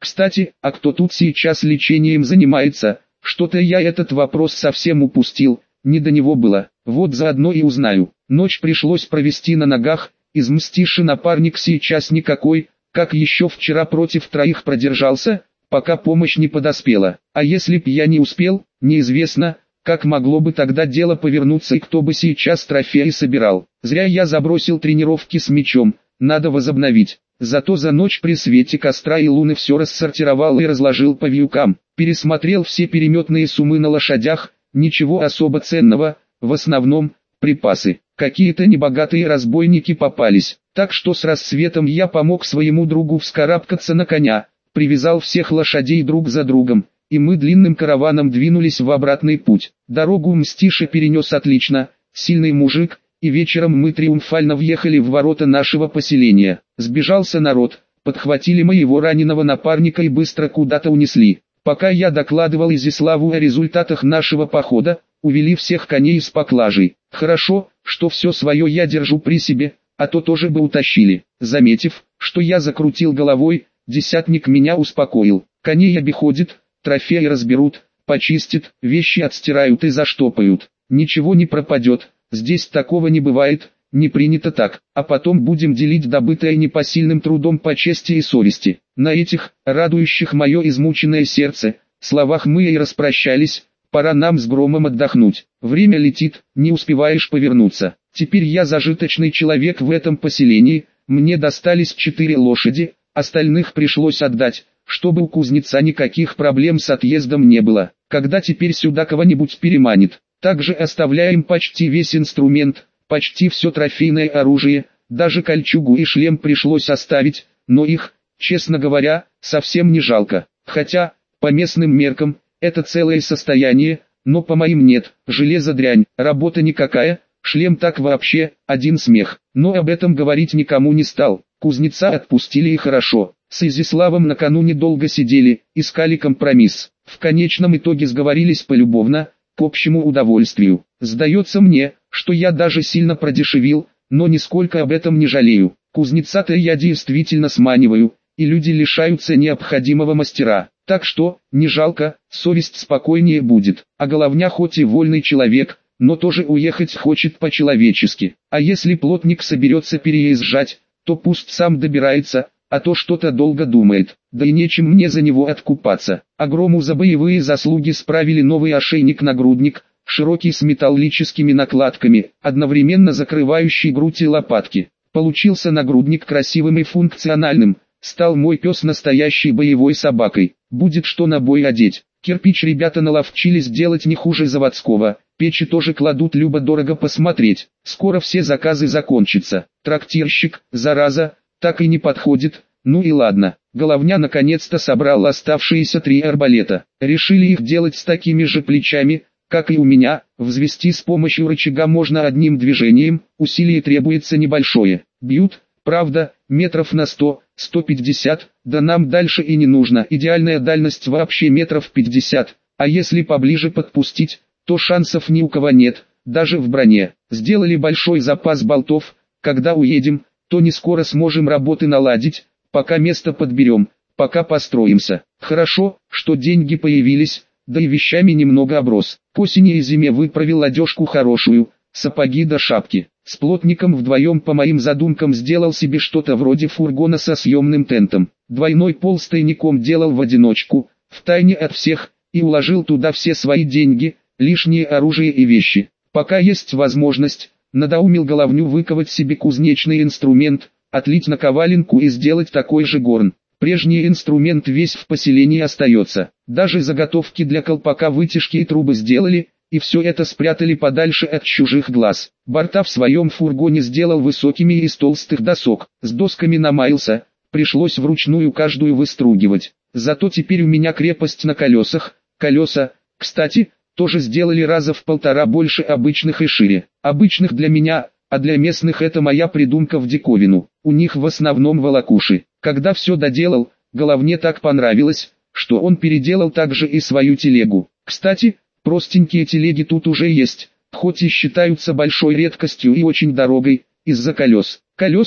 Кстати, а кто тут сейчас лечением занимается? Что-то я этот вопрос совсем упустил, не до него было. Вот заодно и узнаю. Ночь пришлось провести на ногах, из мстиши напарник сейчас никакой, как еще вчера против троих продержался, пока помощь не подоспела. А если б я не успел, неизвестно, как могло бы тогда дело повернуться и кто бы сейчас трофеи собирал. Зря я забросил тренировки с мячом, надо возобновить. Зато за ночь при свете костра и луны все рассортировал и разложил по вьюкам. Пересмотрел все переметные суммы на лошадях, ничего особо ценного, в основном припасы. Какие-то небогатые разбойники попались, так что с рассветом я помог своему другу вскарабкаться на коня, привязал всех лошадей друг за другом, и мы длинным караваном двинулись в обратный путь. Дорогу Мстиша перенес отлично, сильный мужик, и вечером мы триумфально въехали в ворота нашего поселения. Сбежался народ, подхватили моего раненого напарника и быстро куда-то унесли. Пока я докладывал Изяславу о результатах нашего похода, увели всех коней с поклажей. Хорошо, что все свое я держу при себе, а то тоже бы утащили. Заметив, что я закрутил головой, десятник меня успокоил. Коней обиходят, трофеи разберут, почистят, вещи отстирают и заштопают. Ничего не пропадет, здесь такого не бывает, не принято так. А потом будем делить добытое непосильным трудом по чести и совести. На этих, радующих мое измученное сердце, словах мы и распрощались. Пора нам с Громом отдохнуть. Время летит, не успеваешь повернуться. Теперь я зажиточный человек в этом поселении, мне достались четыре лошади, остальных пришлось отдать, чтобы у кузнеца никаких проблем с отъездом не было. Когда теперь сюда кого-нибудь переманит, также оставляем почти весь инструмент, почти все трофейное оружие, даже кольчугу и шлем пришлось оставить, но их, честно говоря, совсем не жалко. Хотя, по местным меркам, это целое состояние, но по моим нет, железо дрянь, работа никакая, шлем так вообще, один смех. Но об этом говорить никому не стал, кузнеца отпустили и хорошо. С Изяславом накануне долго сидели, искали компромисс. В конечном итоге сговорились полюбовно, к общему удовольствию. Сдается мне, что я даже сильно продешевил, но нисколько об этом не жалею. Кузнеца-то я действительно сманиваю, и люди лишаются необходимого мастера. Так что, не жалко, совесть спокойнее будет. А головня хоть и вольный человек, но тоже уехать хочет по-человечески. А если плотник соберется переезжать, то пусть сам добирается, а то что-то долго думает. Да и нечем мне за него откупаться. А Грому за боевые заслуги справили новый ошейник-нагрудник, широкий с металлическими накладками, одновременно закрывающий грудь и лопатки. Получился нагрудник красивым и функциональным. Стал мой пес настоящей боевой собакой. Будет что на бой одеть. Кирпич ребята наловчились делать не хуже заводского. Печи тоже кладут любо-дорого посмотреть. Скоро все заказы закончатся. Трактирщик, зараза, так и не подходит. Ну и ладно. Головня наконец-то собрал оставшиеся три арбалета. Решили их делать с такими же плечами, как и у меня. Взвести с помощью рычага можно одним движением. Усилие требуется небольшое. Бьют, правда, метров на сто, сто пятьдесят, да нам дальше и не нужно. Идеальная дальность вообще метров пятьдесят, а если поближе подпустить, то шансов ни у кого нет, даже в броне. Сделали большой запас болтов, когда уедем, то не скоро сможем работы наладить, пока место подберем, пока построимся. Хорошо, что деньги появились, да и вещами немного оброс. К осени и зиме выправил одежку хорошую, сапоги да шапки. С плотником вдвоем по моим задумкам сделал себе что-то вроде фургона со съемным тентом. Двойной пол с тайником делал в одиночку, втайне от всех, и уложил туда все свои деньги, лишнее оружие и вещи. Пока есть возможность, надоумил головню выковать себе кузнечный инструмент, отлить наковаленку и сделать такой же горн. Прежний инструмент весь в поселении остается. Даже заготовки для колпака, вытяжки и трубы сделали, и все это спрятали подальше от чужих глаз. Борта в своем фургоне сделал высокими из толстых досок. С досками намаялся, пришлось вручную каждую выстругивать. Зато теперь у меня крепость на колесах. Колеса, кстати, тоже сделали раза в полтора больше обычных и шире. Обычных для меня, а для местных это моя придумка в диковину. У них в основном волокуши. Когда все доделал, головне так понравилось, что он переделал также и свою телегу. Кстати, простенькие телеги тут уже есть, хоть и считаются большой редкостью и очень дорогой, из-за колес. Колеса,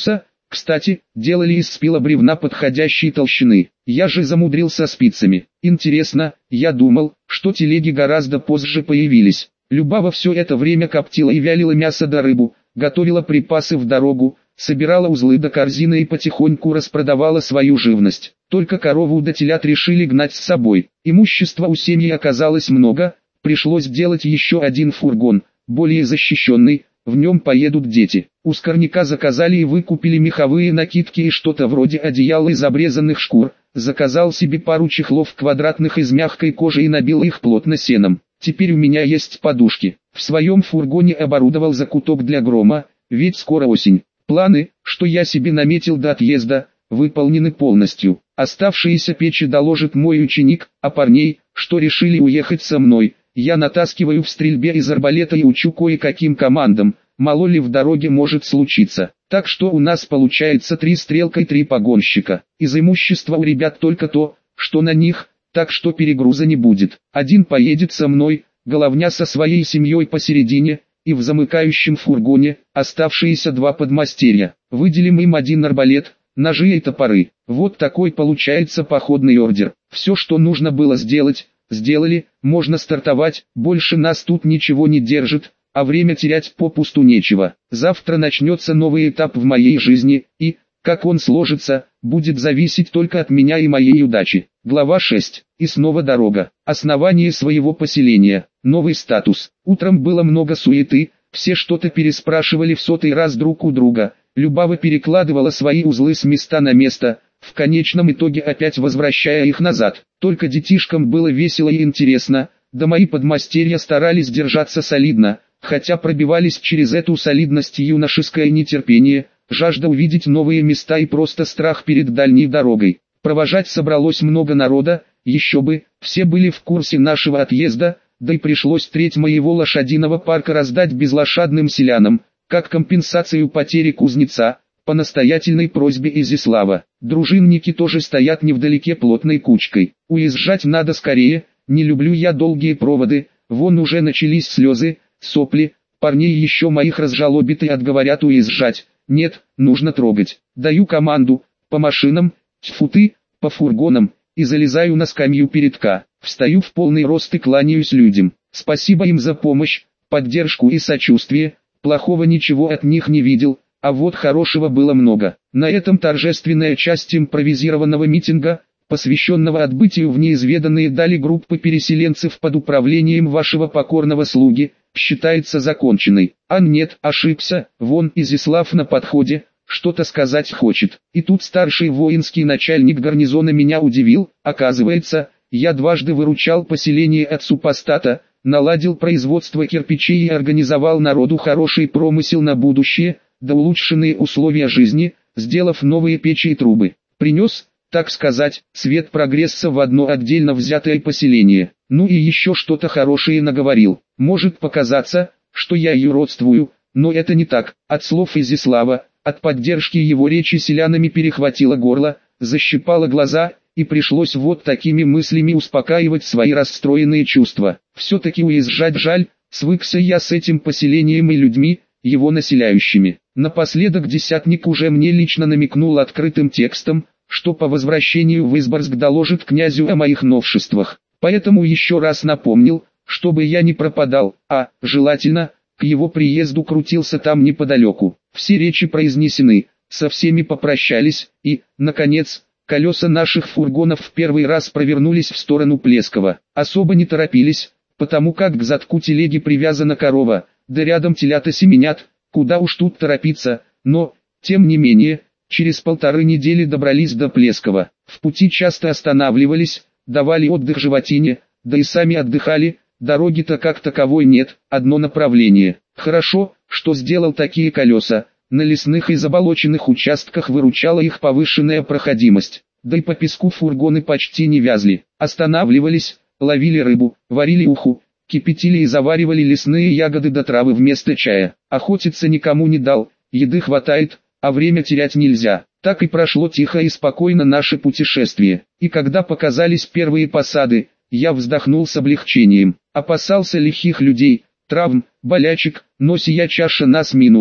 Кстати, делали из спила бревна подходящей толщины. Я же замудрился спицами. Интересно, я думал, что телеги гораздо позже появились. Любава все это время коптила и вялила мясо да рыбу, готовила припасы в дорогу, собирала узлы до корзины и потихоньку распродавала свою живность. Только корову да телят решили гнать с собой. Имущества у семьи оказалось много, пришлось делать еще один фургон, более защищенный, в нем поедут дети. У скорняка заказали и выкупили меховые накидки и что-то вроде одеяла из обрезанных шкур, заказал себе пару чехлов квадратных из мягкой кожи и набил их плотно сеном. Теперь у меня есть подушки. В своем фургоне оборудовал закуток для грома, ведь скоро осень. Планы, что я себе наметил до отъезда, выполнены полностью. Оставшиеся печи доложит мой ученик, а парней, что решили уехать со мной, я натаскиваю в стрельбе из арбалета и учу кое-каким командам, мало ли в дороге может случиться. Так что у нас получается три стрелка и три погонщика. Из имущества у ребят только то, что на них, так что перегруза не будет. Один поедет со мной, головня со своей семьей посередине, и в замыкающем фургоне оставшиеся два подмастерья. Выделим им один арбалет, ножи и топоры. Вот такой получается походный ордер. Все, что нужно было сделать, сделали, можно стартовать, больше нас тут ничего не держит, а время терять попусту нечего. Завтра начнется новый этап в моей жизни, и, как он сложится, будет зависеть только от меня и моей удачи. Глава шесть. И снова дорога. Основание своего поселения. Новый статус. Утром было много суеты, все что-то переспрашивали в сотый раз друг у друга. Любава перекладывала свои узлы с места на место, в конечном итоге опять возвращая их назад. Только детишкам было весело и интересно, да мои подмастерья старались держаться солидно, хотя пробивались через эту солидность юношеское нетерпение, жажда увидеть новые места и просто страх перед дальней дорогой. Провожать собралось много народа, еще бы, все были в курсе нашего отъезда, да и пришлось треть моего лошадиного парка раздать безлошадным селянам, как компенсацию потери кузнеца, по настоятельной просьбе Изяслава. Дружинники тоже стоят невдалеке плотной кучкой. Уезжать надо скорее, не люблю я долгие проводы, вон уже начались слезы, сопли, парней еще моих разжалобит и отговорят уезжать. Нет, нужно трогать. Даю команду, по машинам, тьфу ты, по фургонам, и залезаю на скамью передка. Встаю в полный рост и кланяюсь людям. Спасибо им за помощь, поддержку и сочувствие, плохого ничего от них не видел, а вот хорошего было много. На этом торжественная часть импровизированного митинга, посвященного отбытию в неизведанные дали группы переселенцев под управлением вашего покорного слуги, считается законченной. А нет, ошибся, вон Изяслав на подходе, что-то сказать хочет. И тут старший воинский начальник гарнизона меня удивил, оказывается, я дважды выручал поселение от супостата, наладил производство кирпичей и организовал народу хороший промысел на будущее, да улучшенные условия жизни, сделав новые печи и трубы. Принес, так сказать, свет прогресса в одно отдельно взятое поселение. Ну и еще что-то хорошее наговорил. Может показаться, что я юродствую, но это не так. От слов Изяслава, от поддержки его речи селянами перехватило горло, защипало глаза, и пришлось вот такими мыслями успокаивать свои расстроенные чувства. Все-таки уезжать жаль, свыкся я с этим поселением и людьми, его населяющими. Напоследок десятник уже мне лично намекнул открытым текстом, что по возвращению в Изборск доложит князю о моих новшествах. Поэтому еще раз напомнил, чтобы я не пропадал, а, желательно, к его приезду крутился там неподалеку. Все речи произнесены, со всеми попрощались, и, наконец, колеса наших фургонов в первый раз провернулись в сторону Плескова. Особо не торопились, потому как к задку телеги привязана корова, да рядом телята семенят, куда уж тут торопиться, но, тем не менее, через полторы недели добрались до Плескова. В пути часто останавливались, давали отдых животине, да и сами отдыхали, дороги-то как таковой нет, одно направление. Хорошо, что сделал такие колеса, на лесных и заболоченных участках выручала их повышенная проходимость, да и по песку фургоны почти не вязли. Останавливались, ловили рыбу, варили уху, кипятили и заваривали лесные ягоды до травы вместо чая. Охотиться никому не дал, еды хватает, а время терять нельзя. Так и прошло тихо и спокойно наше путешествие. И когда показались первые посады, я вздохнул с облегчением. Опасался лихих людей, травм, болячек, но сия чаша нас минула.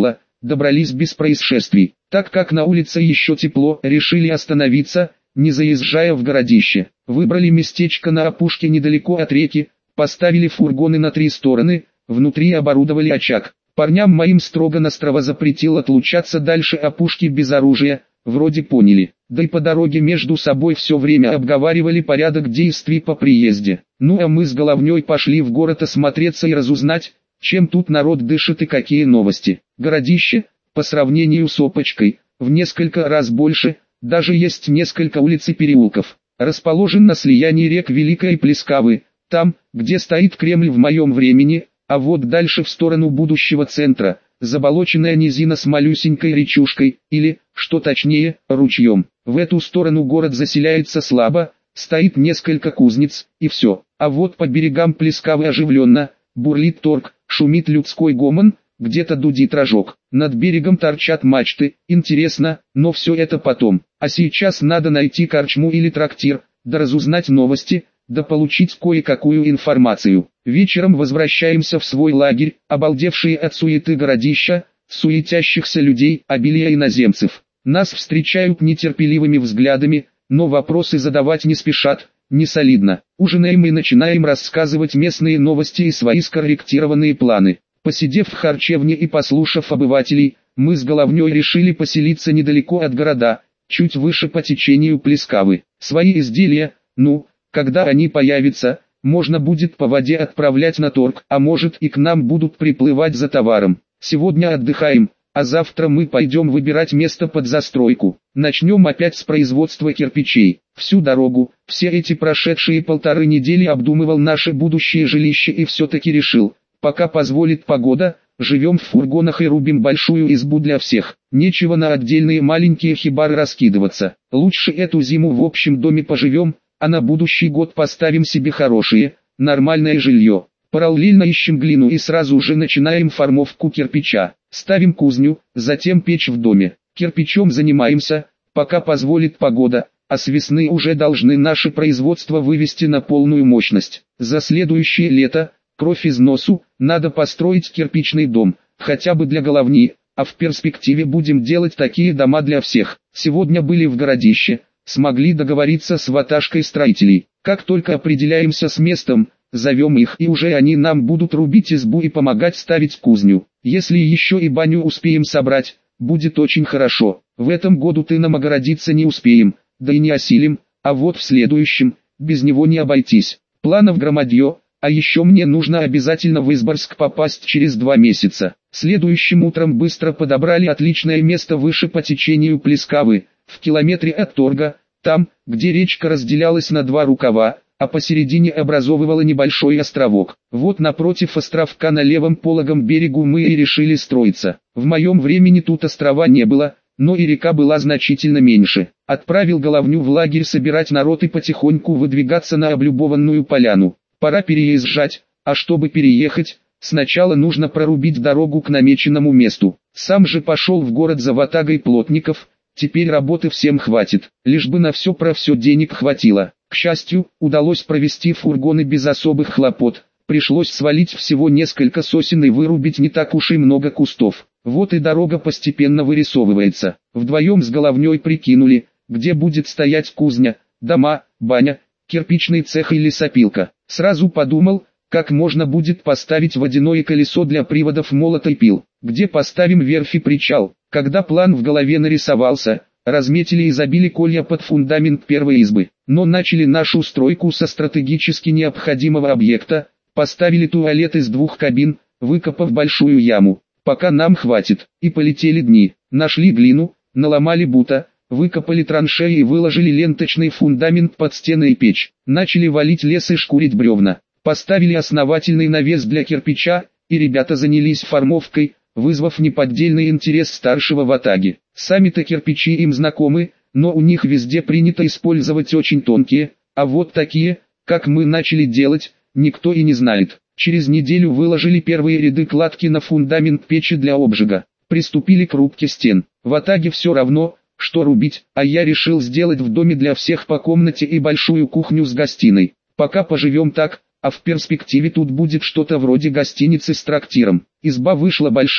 добрались без происшествий. Так как на улице еще тепло, решили остановиться, не заезжая в городище. Выбрали местечко на опушке недалеко от реки, поставили фургоны на три стороны, внутри оборудовали очаг. Парням моим строго-настрого запретил отлучаться дальше опушки без оружия, вроде поняли. Да и по дороге между собой все время обговаривали порядок действий по приезде. Ну а мы с Головней пошли в город осмотреться и разузнать, чем тут народ дышит и какие новости. Городище, по сравнению с Опочкой, в несколько раз больше, даже есть несколько улиц и переулков. Расположен на слиянии рек Великой и Плескавы, там, где стоит Кремль в моем времени, а вот дальше в сторону будущего центра, заболоченная низина с малюсенькой речушкой, или, что точнее, ручьем. В эту сторону город заселяется слабо, стоит несколько кузнец, и все. А вот по берегам Плескавы оживленно, бурлит торг, шумит людской гомон, где-то дудит рожок. Над берегом торчат мачты, интересно, но все это потом. А сейчас надо найти корчму или трактир, да разузнать новости, да получить кое-какую информацию. Вечером возвращаемся в свой лагерь, обалдевшие от суеты городища, суетящихся людей, обилия иноземцев. Нас встречают нетерпеливыми взглядами, но вопросы задавать не спешат, не солидно. Ужинаем и начинаем рассказывать местные новости и свои скорректированные планы. Посидев в харчевне и послушав обывателей, мы с Головней решили поселиться недалеко от города, чуть выше по течению Плескавы. Свои изделия, ну, когда они появятся, можно будет по воде отправлять на торг, а может и к нам будут приплывать за товаром. Сегодня отдыхаем, а завтра мы пойдем выбирать место под застройку. Начнем опять с производства кирпичей. Всю дорогу, все эти прошедшие полторы недели обдумывал наше будущее жилище и все-таки решил, пока позволит погода, живем в фургонах и рубим большую избу для всех. Нечего на отдельные маленькие хибары раскидываться. Лучше эту зиму в общем доме поживем, а на будущий год поставим себе хорошее, нормальное жилье. Параллельно ищем глину и сразу же начинаем формовку кирпича. Ставим кузню, затем печь в доме. Кирпичом занимаемся, пока позволит погода, а с весны уже должны наше производство вывести на полную мощность. За следующее лето, кровь из носу, надо построить кирпичный дом, хотя бы для Головни, а в перспективе будем делать такие дома для всех. Сегодня были в городище, смогли договориться с ваташкой строителей. Как только определяемся с местом, зовем их, и уже они нам будут рубить избу и помогать ставить кузню. Если еще и баню успеем собрать, будет очень хорошо. В этом году тыном огородиться не успеем, да и не осилим, а вот в следующем, без него не обойтись. Планов громадье, а еще мне нужно обязательно в Изборск попасть через два месяца. Следующим утром быстро подобрали отличное место выше по течению Плескавы, в километре от торга, там, где речка разделялась на два рукава, а посередине образовывала небольшой островок. Вот напротив островка на левом пологом берегу мы и решили строиться. В моем времени тут острова не было, но и река была значительно меньше. Отправил Головню в лагерь собирать народ и потихоньку выдвигаться на облюбованную поляну. Пора переезжать, а чтобы переехать, сначала нужно прорубить дорогу к намеченному месту. Сам же пошел в город за ватагой плотников. Теперь работы всем хватит, лишь бы на все про все денег хватило. К счастью, удалось провести фургоны без особых хлопот. Пришлось свалить всего несколько сосен и вырубить не так уж и много кустов. Вот и дорога постепенно вырисовывается. Вдвоем с Головней прикинули, где будет стоять кузня, дома, баня, кирпичный цех и лесопилка. Сразу подумал, как можно будет поставить водяное колесо для приводов молота и пил. Где поставим верфь и причал. Когда план в голове нарисовался, разметили и забили колья под фундамент первой избы. Но начали нашу стройку со стратегически необходимого объекта, поставили туалет из двух кабин, выкопав большую яму. Пока нам хватит, и полетели дни. Нашли глину, наломали бута, выкопали траншеи и выложили ленточный фундамент под стены и печь. Начали валить лес и шкурить бревна. Поставили основательный навес для кирпича, и ребята занялись формовкой, вызвав неподдельный интерес старшего ватаги. Сами-то кирпичи им знакомы, но у них везде принято использовать очень тонкие, а вот такие, как мы начали делать, никто и не знает. Через неделю выложили первые ряды кладки на фундамент печи для обжига. Приступили к рубке стен. Ватаге все равно, что рубить, а я решил сделать в доме для всех по комнате и большую кухню с гостиной. Пока поживем так, а в перспективе тут будет что-то вроде гостиницы с трактиром. Изба вышла большая,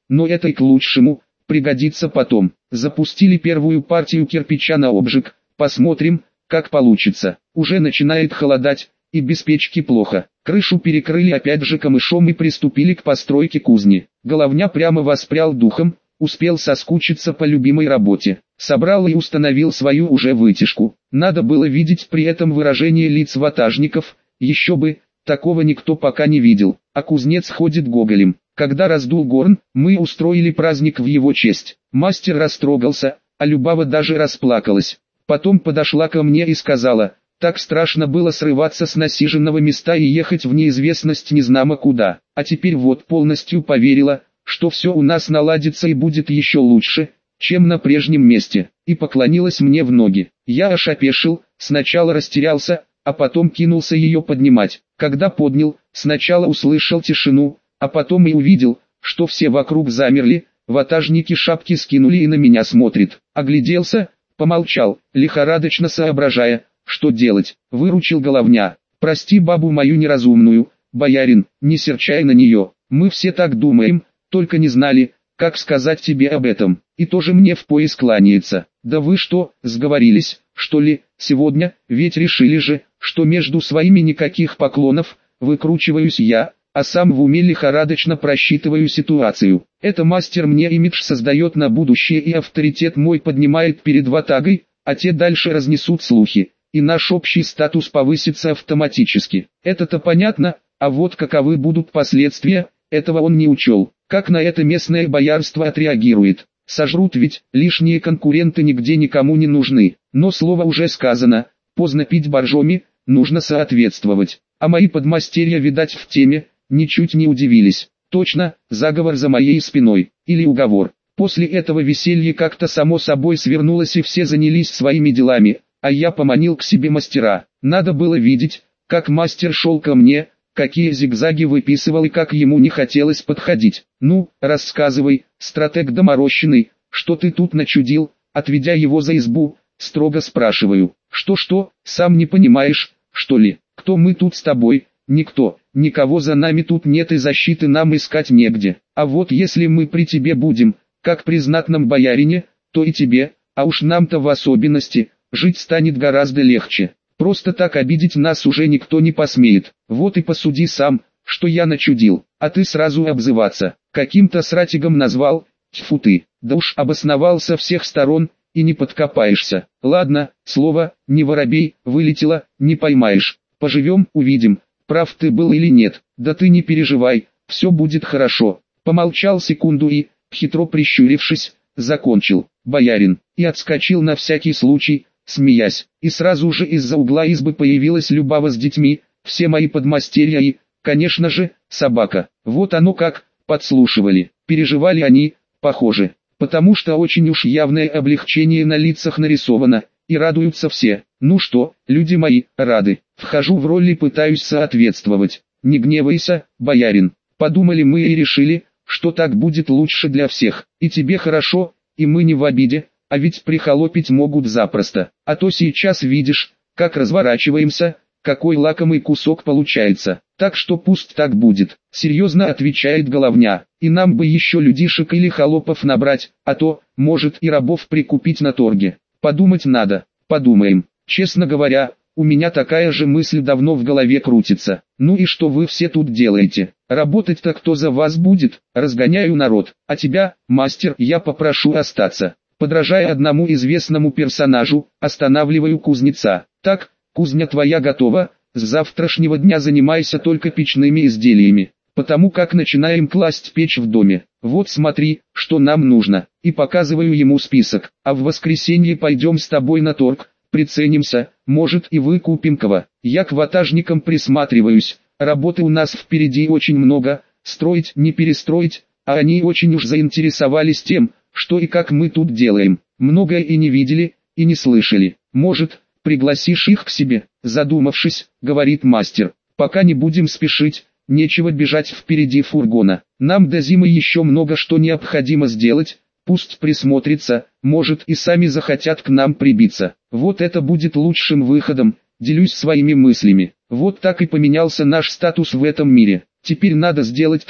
но это и к лучшему, пригодится потом. Запустили первую партию кирпича на обжиг, посмотрим, как получится. Уже начинает холодать, и без печки плохо. Крышу перекрыли опять же камышом и приступили к постройке кузни. Головня прямо воспрял духом, успел соскучиться по любимой работе. Собрал и установил свою уже вытяжку. Надо было видеть при этом выражение лиц ватажников, еще бы, такого никто пока не видел. А кузнец ходит гоголем. Когда раздул горн, мы устроили праздник в его честь. Мастер растрогался, а Любава даже расплакалась. Потом подошла ко мне и сказала: так страшно было срываться с насиженного места и ехать в неизвестность незнамо куда. А теперь вот полностью поверила, что все у нас наладится и будет еще лучше, чем на прежнем месте. И поклонилась мне в ноги. Я аж опешил, сначала растерялся, а потом кинулся ее поднимать. Когда поднял, сначала услышал тишину, а потом и увидел, что все вокруг замерли, ватажники шапки скинули и на меня смотрят. Огляделся, помолчал, лихорадочно соображая, что делать. Выручил головня: прости бабу мою неразумную, боярин, не серчай на нее, мы все так думаем, только не знали, как сказать тебе об этом, и тоже мне в пояс кланяется. Да вы что, сговорились, что ли, сегодня, ведь решили же, что между своими никаких поклонов, выкручиваюсь я, а сам в уме лихорадочно просчитываю ситуацию. Это мастер мне имидж создает на будущее и авторитет мой поднимает перед ватагой, а те дальше разнесут слухи, и наш общий статус повысится автоматически. Это-то понятно, а вот каковы будут последствия, этого он не учел. Как на это местное боярство отреагирует? Сожрут ведь, лишние конкуренты нигде никому не нужны. Но слово уже сказано, поздно пить боржоми, нужно соответствовать. А мои подмастерья, видать, в теме, ничуть не удивились. Точно, заговор за моей спиной, или уговор. После этого веселье как-то само собой свернулось и все занялись своими делами, а я поманил к себе мастера. Надо было видеть, как мастер шел ко мне, какие зигзаги выписывал и как ему не хотелось подходить. Ну, рассказывай, стратег доморощенный, что ты тут начудил? Отведя его за избу, строго спрашиваю. Что-что, сам не понимаешь, что ли? Кто мы тут с тобой? Никто, никого за нами тут нет и защиты нам искать негде. А вот если мы при тебе будем, как при знатном боярине, то и тебе, а уж нам-то в особенности, жить станет гораздо легче. Просто так обидеть нас уже никто не посмеет. Вот и посуди сам, что я начудил, а ты сразу обзываться. Каким-то сратигом назвал, тьфу ты, да уж обосновал со всех сторон, и не подкопаешься. Ладно, слово, не воробей, вылетело, не поймаешь. Поживем, увидим, прав ты был или нет. Да ты не переживай, все будет хорошо. Помолчал секунду и, хитро прищурившись, закончил: боярин, и отскочил на всякий случай, смеясь. И сразу же из-за угла избы появилась Любава с детьми, все мои подмастерья и, конечно же, собака. Вот оно как, подслушивали. Переживали они, похоже, потому что очень уж явное облегчение на лицах нарисовано, и радуются все. Ну что, люди мои, рады. Вхожу в роль и пытаюсь соответствовать. Не гневайся, боярин. Подумали мы и решили, что так будет лучше для всех. И тебе хорошо, и мы не в обиде, а ведь прихолопить могут запросто. А то сейчас видишь, как разворачиваемся, какой лакомый кусок получается. Так что пусть так будет, серьезно отвечает головня. И нам бы еще людишек или холопов набрать, а то, может, и рабов прикупить на торге. Подумать надо, подумаем. Честно говоря, у меня такая же мысль давно в голове крутится. Ну и что вы все тут делаете? Работать-то кто за вас будет? Разгоняю народ. А тебя, мастер, я попрошу остаться. Подражая одному известному персонажу, останавливаю кузнеца. Так, кузня твоя готова, с завтрашнего дня занимайся только печными изделиями. Потому как начинаем класть печь в доме. Вот смотри, что нам нужно. И показываю ему список. А в воскресенье пойдем с тобой на торг. Приценимся, может и выкупим кого. Я к ватажникам присматриваюсь, работы у нас впереди очень много, строить не перестроить, а они очень уж заинтересовались тем, что и как мы тут делаем. Многое и не видели, и не слышали. Может, пригласишь их к себе? Задумавшись, говорит мастер, пока не будем спешить, нечего бежать впереди фургона. Нам до зимы еще много что необходимо сделать. Пусть присмотрятся, может и сами захотят к нам прибиться. Вот это будет лучшим выходом, делюсь своими мыслями. Вот так и поменялся наш статус в этом мире. Теперь надо сделать так,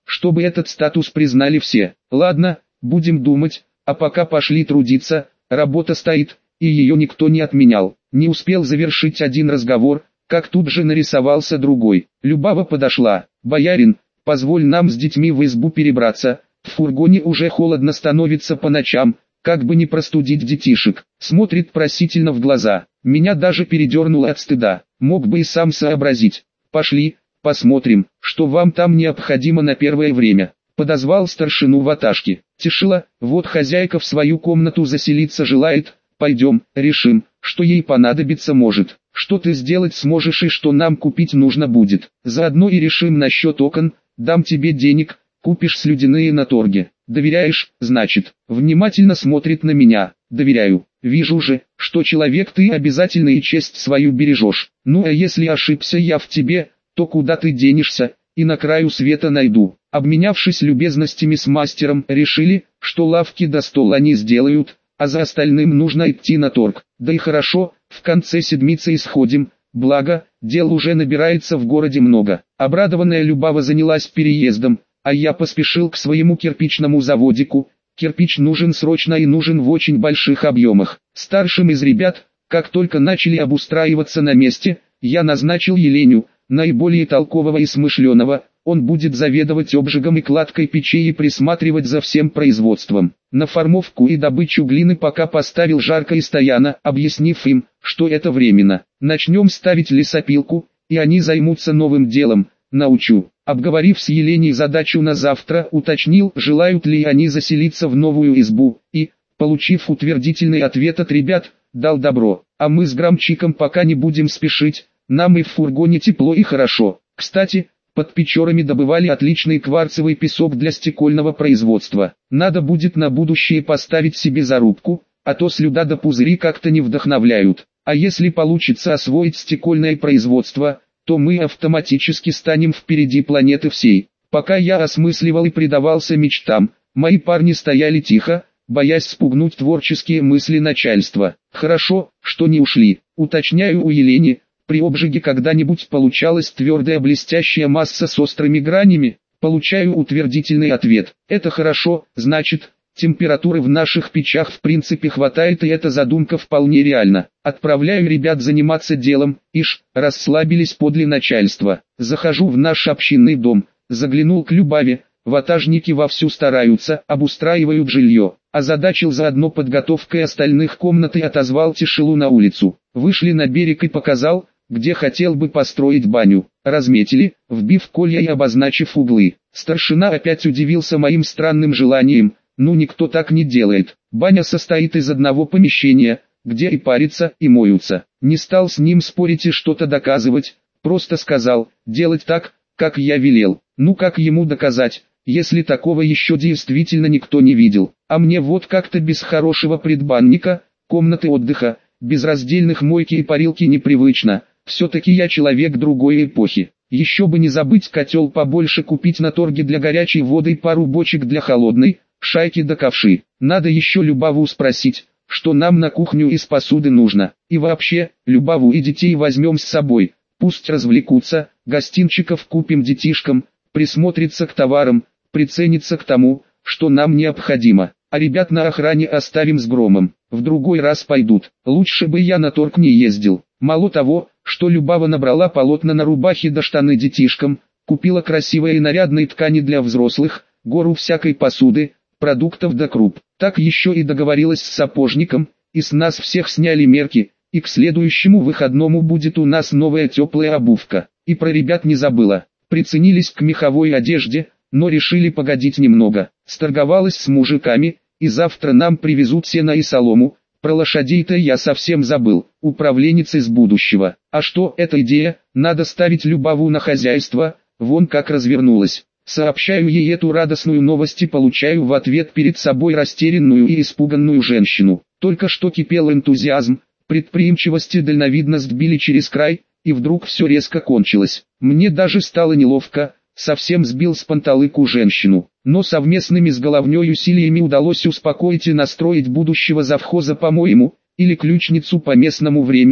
чтобы этот статус признали все. Ладно, будем думать, а пока пошли трудиться, работа стоит, и ее никто не отменял. Не успел завершить один разговор, как тут же нарисовался другой. Любава подошла. «Боярин, позволь нам с детьми в избу перебраться, в фургоне уже холодно становится по ночам, как бы не простудить детишек». Смотрит просительно в глаза. Меня даже передернуло от стыда. Мог бы и сам сообразить. «Пошли, посмотрим, что вам там необходимо на первое время». Подозвал старшину ваташки. «Тишила, вот хозяйка в свою комнату заселиться желает, пойдем, решим, что ей понадобится может, что ты сделать сможешь и что нам купить нужно будет. Заодно и решим насчет окон, дам тебе денег, купишь слюдяные на торге. Доверяешь, значит?» Внимательно смотрит на меня. «Доверяю. Вижу же, что человек ты обязательно и честь свою бережешь. Ну а если ошибся я в тебе, то куда ты денешься, и на краю света найду». Обменявшись любезностями с мастером, решили, что лавки до стола не сделают, а за остальным нужно идти на торг. Да и хорошо, в конце седмицы исходим, благо, дел уже набирается в городе много. Обрадованная Любава занялась переездом, а я поспешил к своему кирпичному заводику. Кирпич нужен срочно и нужен в очень больших объемах. Старшим из ребят, как только начали обустраиваться на месте, я назначил Еленю, наиболее толкового и смышленого. Он будет заведовать обжигом и кладкой печей и присматривать за всем производством. На формовку и добычу глины пока поставил Жарко и Стояна, объяснив им, что это временно. Начнем ставить лесопилку, и они займутся новым делом, научу. Обговорив с Еленей задачу на завтра, уточнил, желают ли они заселиться в новую избу, и, получив утвердительный ответ от ребят, дал добро. А мы с Громчиком пока не будем спешить, нам и в фургоне тепло и хорошо. Кстати, под Печорами добывали отличный кварцевый песок для стекольного производства. Надо будет на будущее поставить себе зарубку, а то слюда да пузыри как-то не вдохновляют. А если получится освоить стекольное производство, то мы автоматически станем впереди планеты всей. Пока я осмысливал и предавался мечтам, мои парни стояли тихо, боясь спугнуть творческие мысли начальства. Хорошо, что не ушли. Уточняю у Елены. При обжиге когда-нибудь получалась твердая блестящая масса с острыми гранями? Получаю утвердительный ответ. Это хорошо, значит, температуры в наших печах в принципе хватает, и эта задумка вполне реальна. Отправляю ребят заниматься делом, ишь, расслабились подле начальства. Захожу в наш общинный дом, заглянул к Любаве, ватажники вовсю стараются, обустраивают жилье. Озадачил заодно подготовкой остальных комнат и отозвал Тишилу на улицу. Вышли на берег и показал, где хотел бы построить баню. Разметили, вбив колья и обозначив углы. Старшина опять удивился моим странным желанием. Ну никто так не делает. Баня состоит из одного помещения, где и парятся, и моются. Не стал с ним спорить и что-то доказывать, просто сказал, делать так, как я велел. Ну как ему доказать, если такого еще действительно никто не видел. А мне вот как-то без хорошего предбанника, комнаты отдыха, без раздельных мойки и парилки непривычно. Все-таки я человек другой эпохи. Еще бы не забыть котел побольше купить на торге для горячей воды и пару бочек для холодной, шайки да ковши. Надо еще Любаву спросить, что нам на кухню из посуды нужно. И вообще, Любаву и детей возьмем с собой. Пусть развлекутся, гостинчиков купим детишкам, присмотрится к товарам, приценится к тому, что нам необходимо. А ребят на охране оставим с Громом. В другой раз пойдут. Лучше бы я на торг не ездил. Мало того, что Любава набрала полотна на рубахи да штаны детишкам, купила красивые и нарядные ткани для взрослых, гору всякой посуды, продуктов да круп. Так еще и договорилась с сапожником, и с нас всех сняли мерки, и к следующему выходному будет у нас новая теплая обувка. И про ребят не забыла. Приценились к меховой одежде, но решили погодить немного. Сторговалась с мужиками, и завтра нам привезут сено и солому. Про лошадей-то я совсем забыл, управленец из будущего. А что, эта идея, надо ставить Любаву на хозяйство, вон как развернулась. Сообщаю ей эту радостную новость и получаю в ответ перед собой растерянную и испуганную женщину. Только что кипел энтузиазм, предприимчивость и дальновидность били через край, и вдруг все резко кончилось. Мне даже стало неловко, совсем сбил с панталыку женщину. Но совместными с головней усилиями удалось успокоить и настроить будущего завхоза по-моему, или ключницу по местному времени,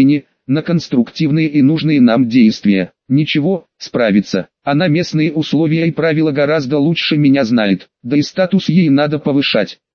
на конструктивные и нужные нам действия. Ничего, справится. Она местные условия и правила гораздо лучше меня знает, да и статус ей надо повышать.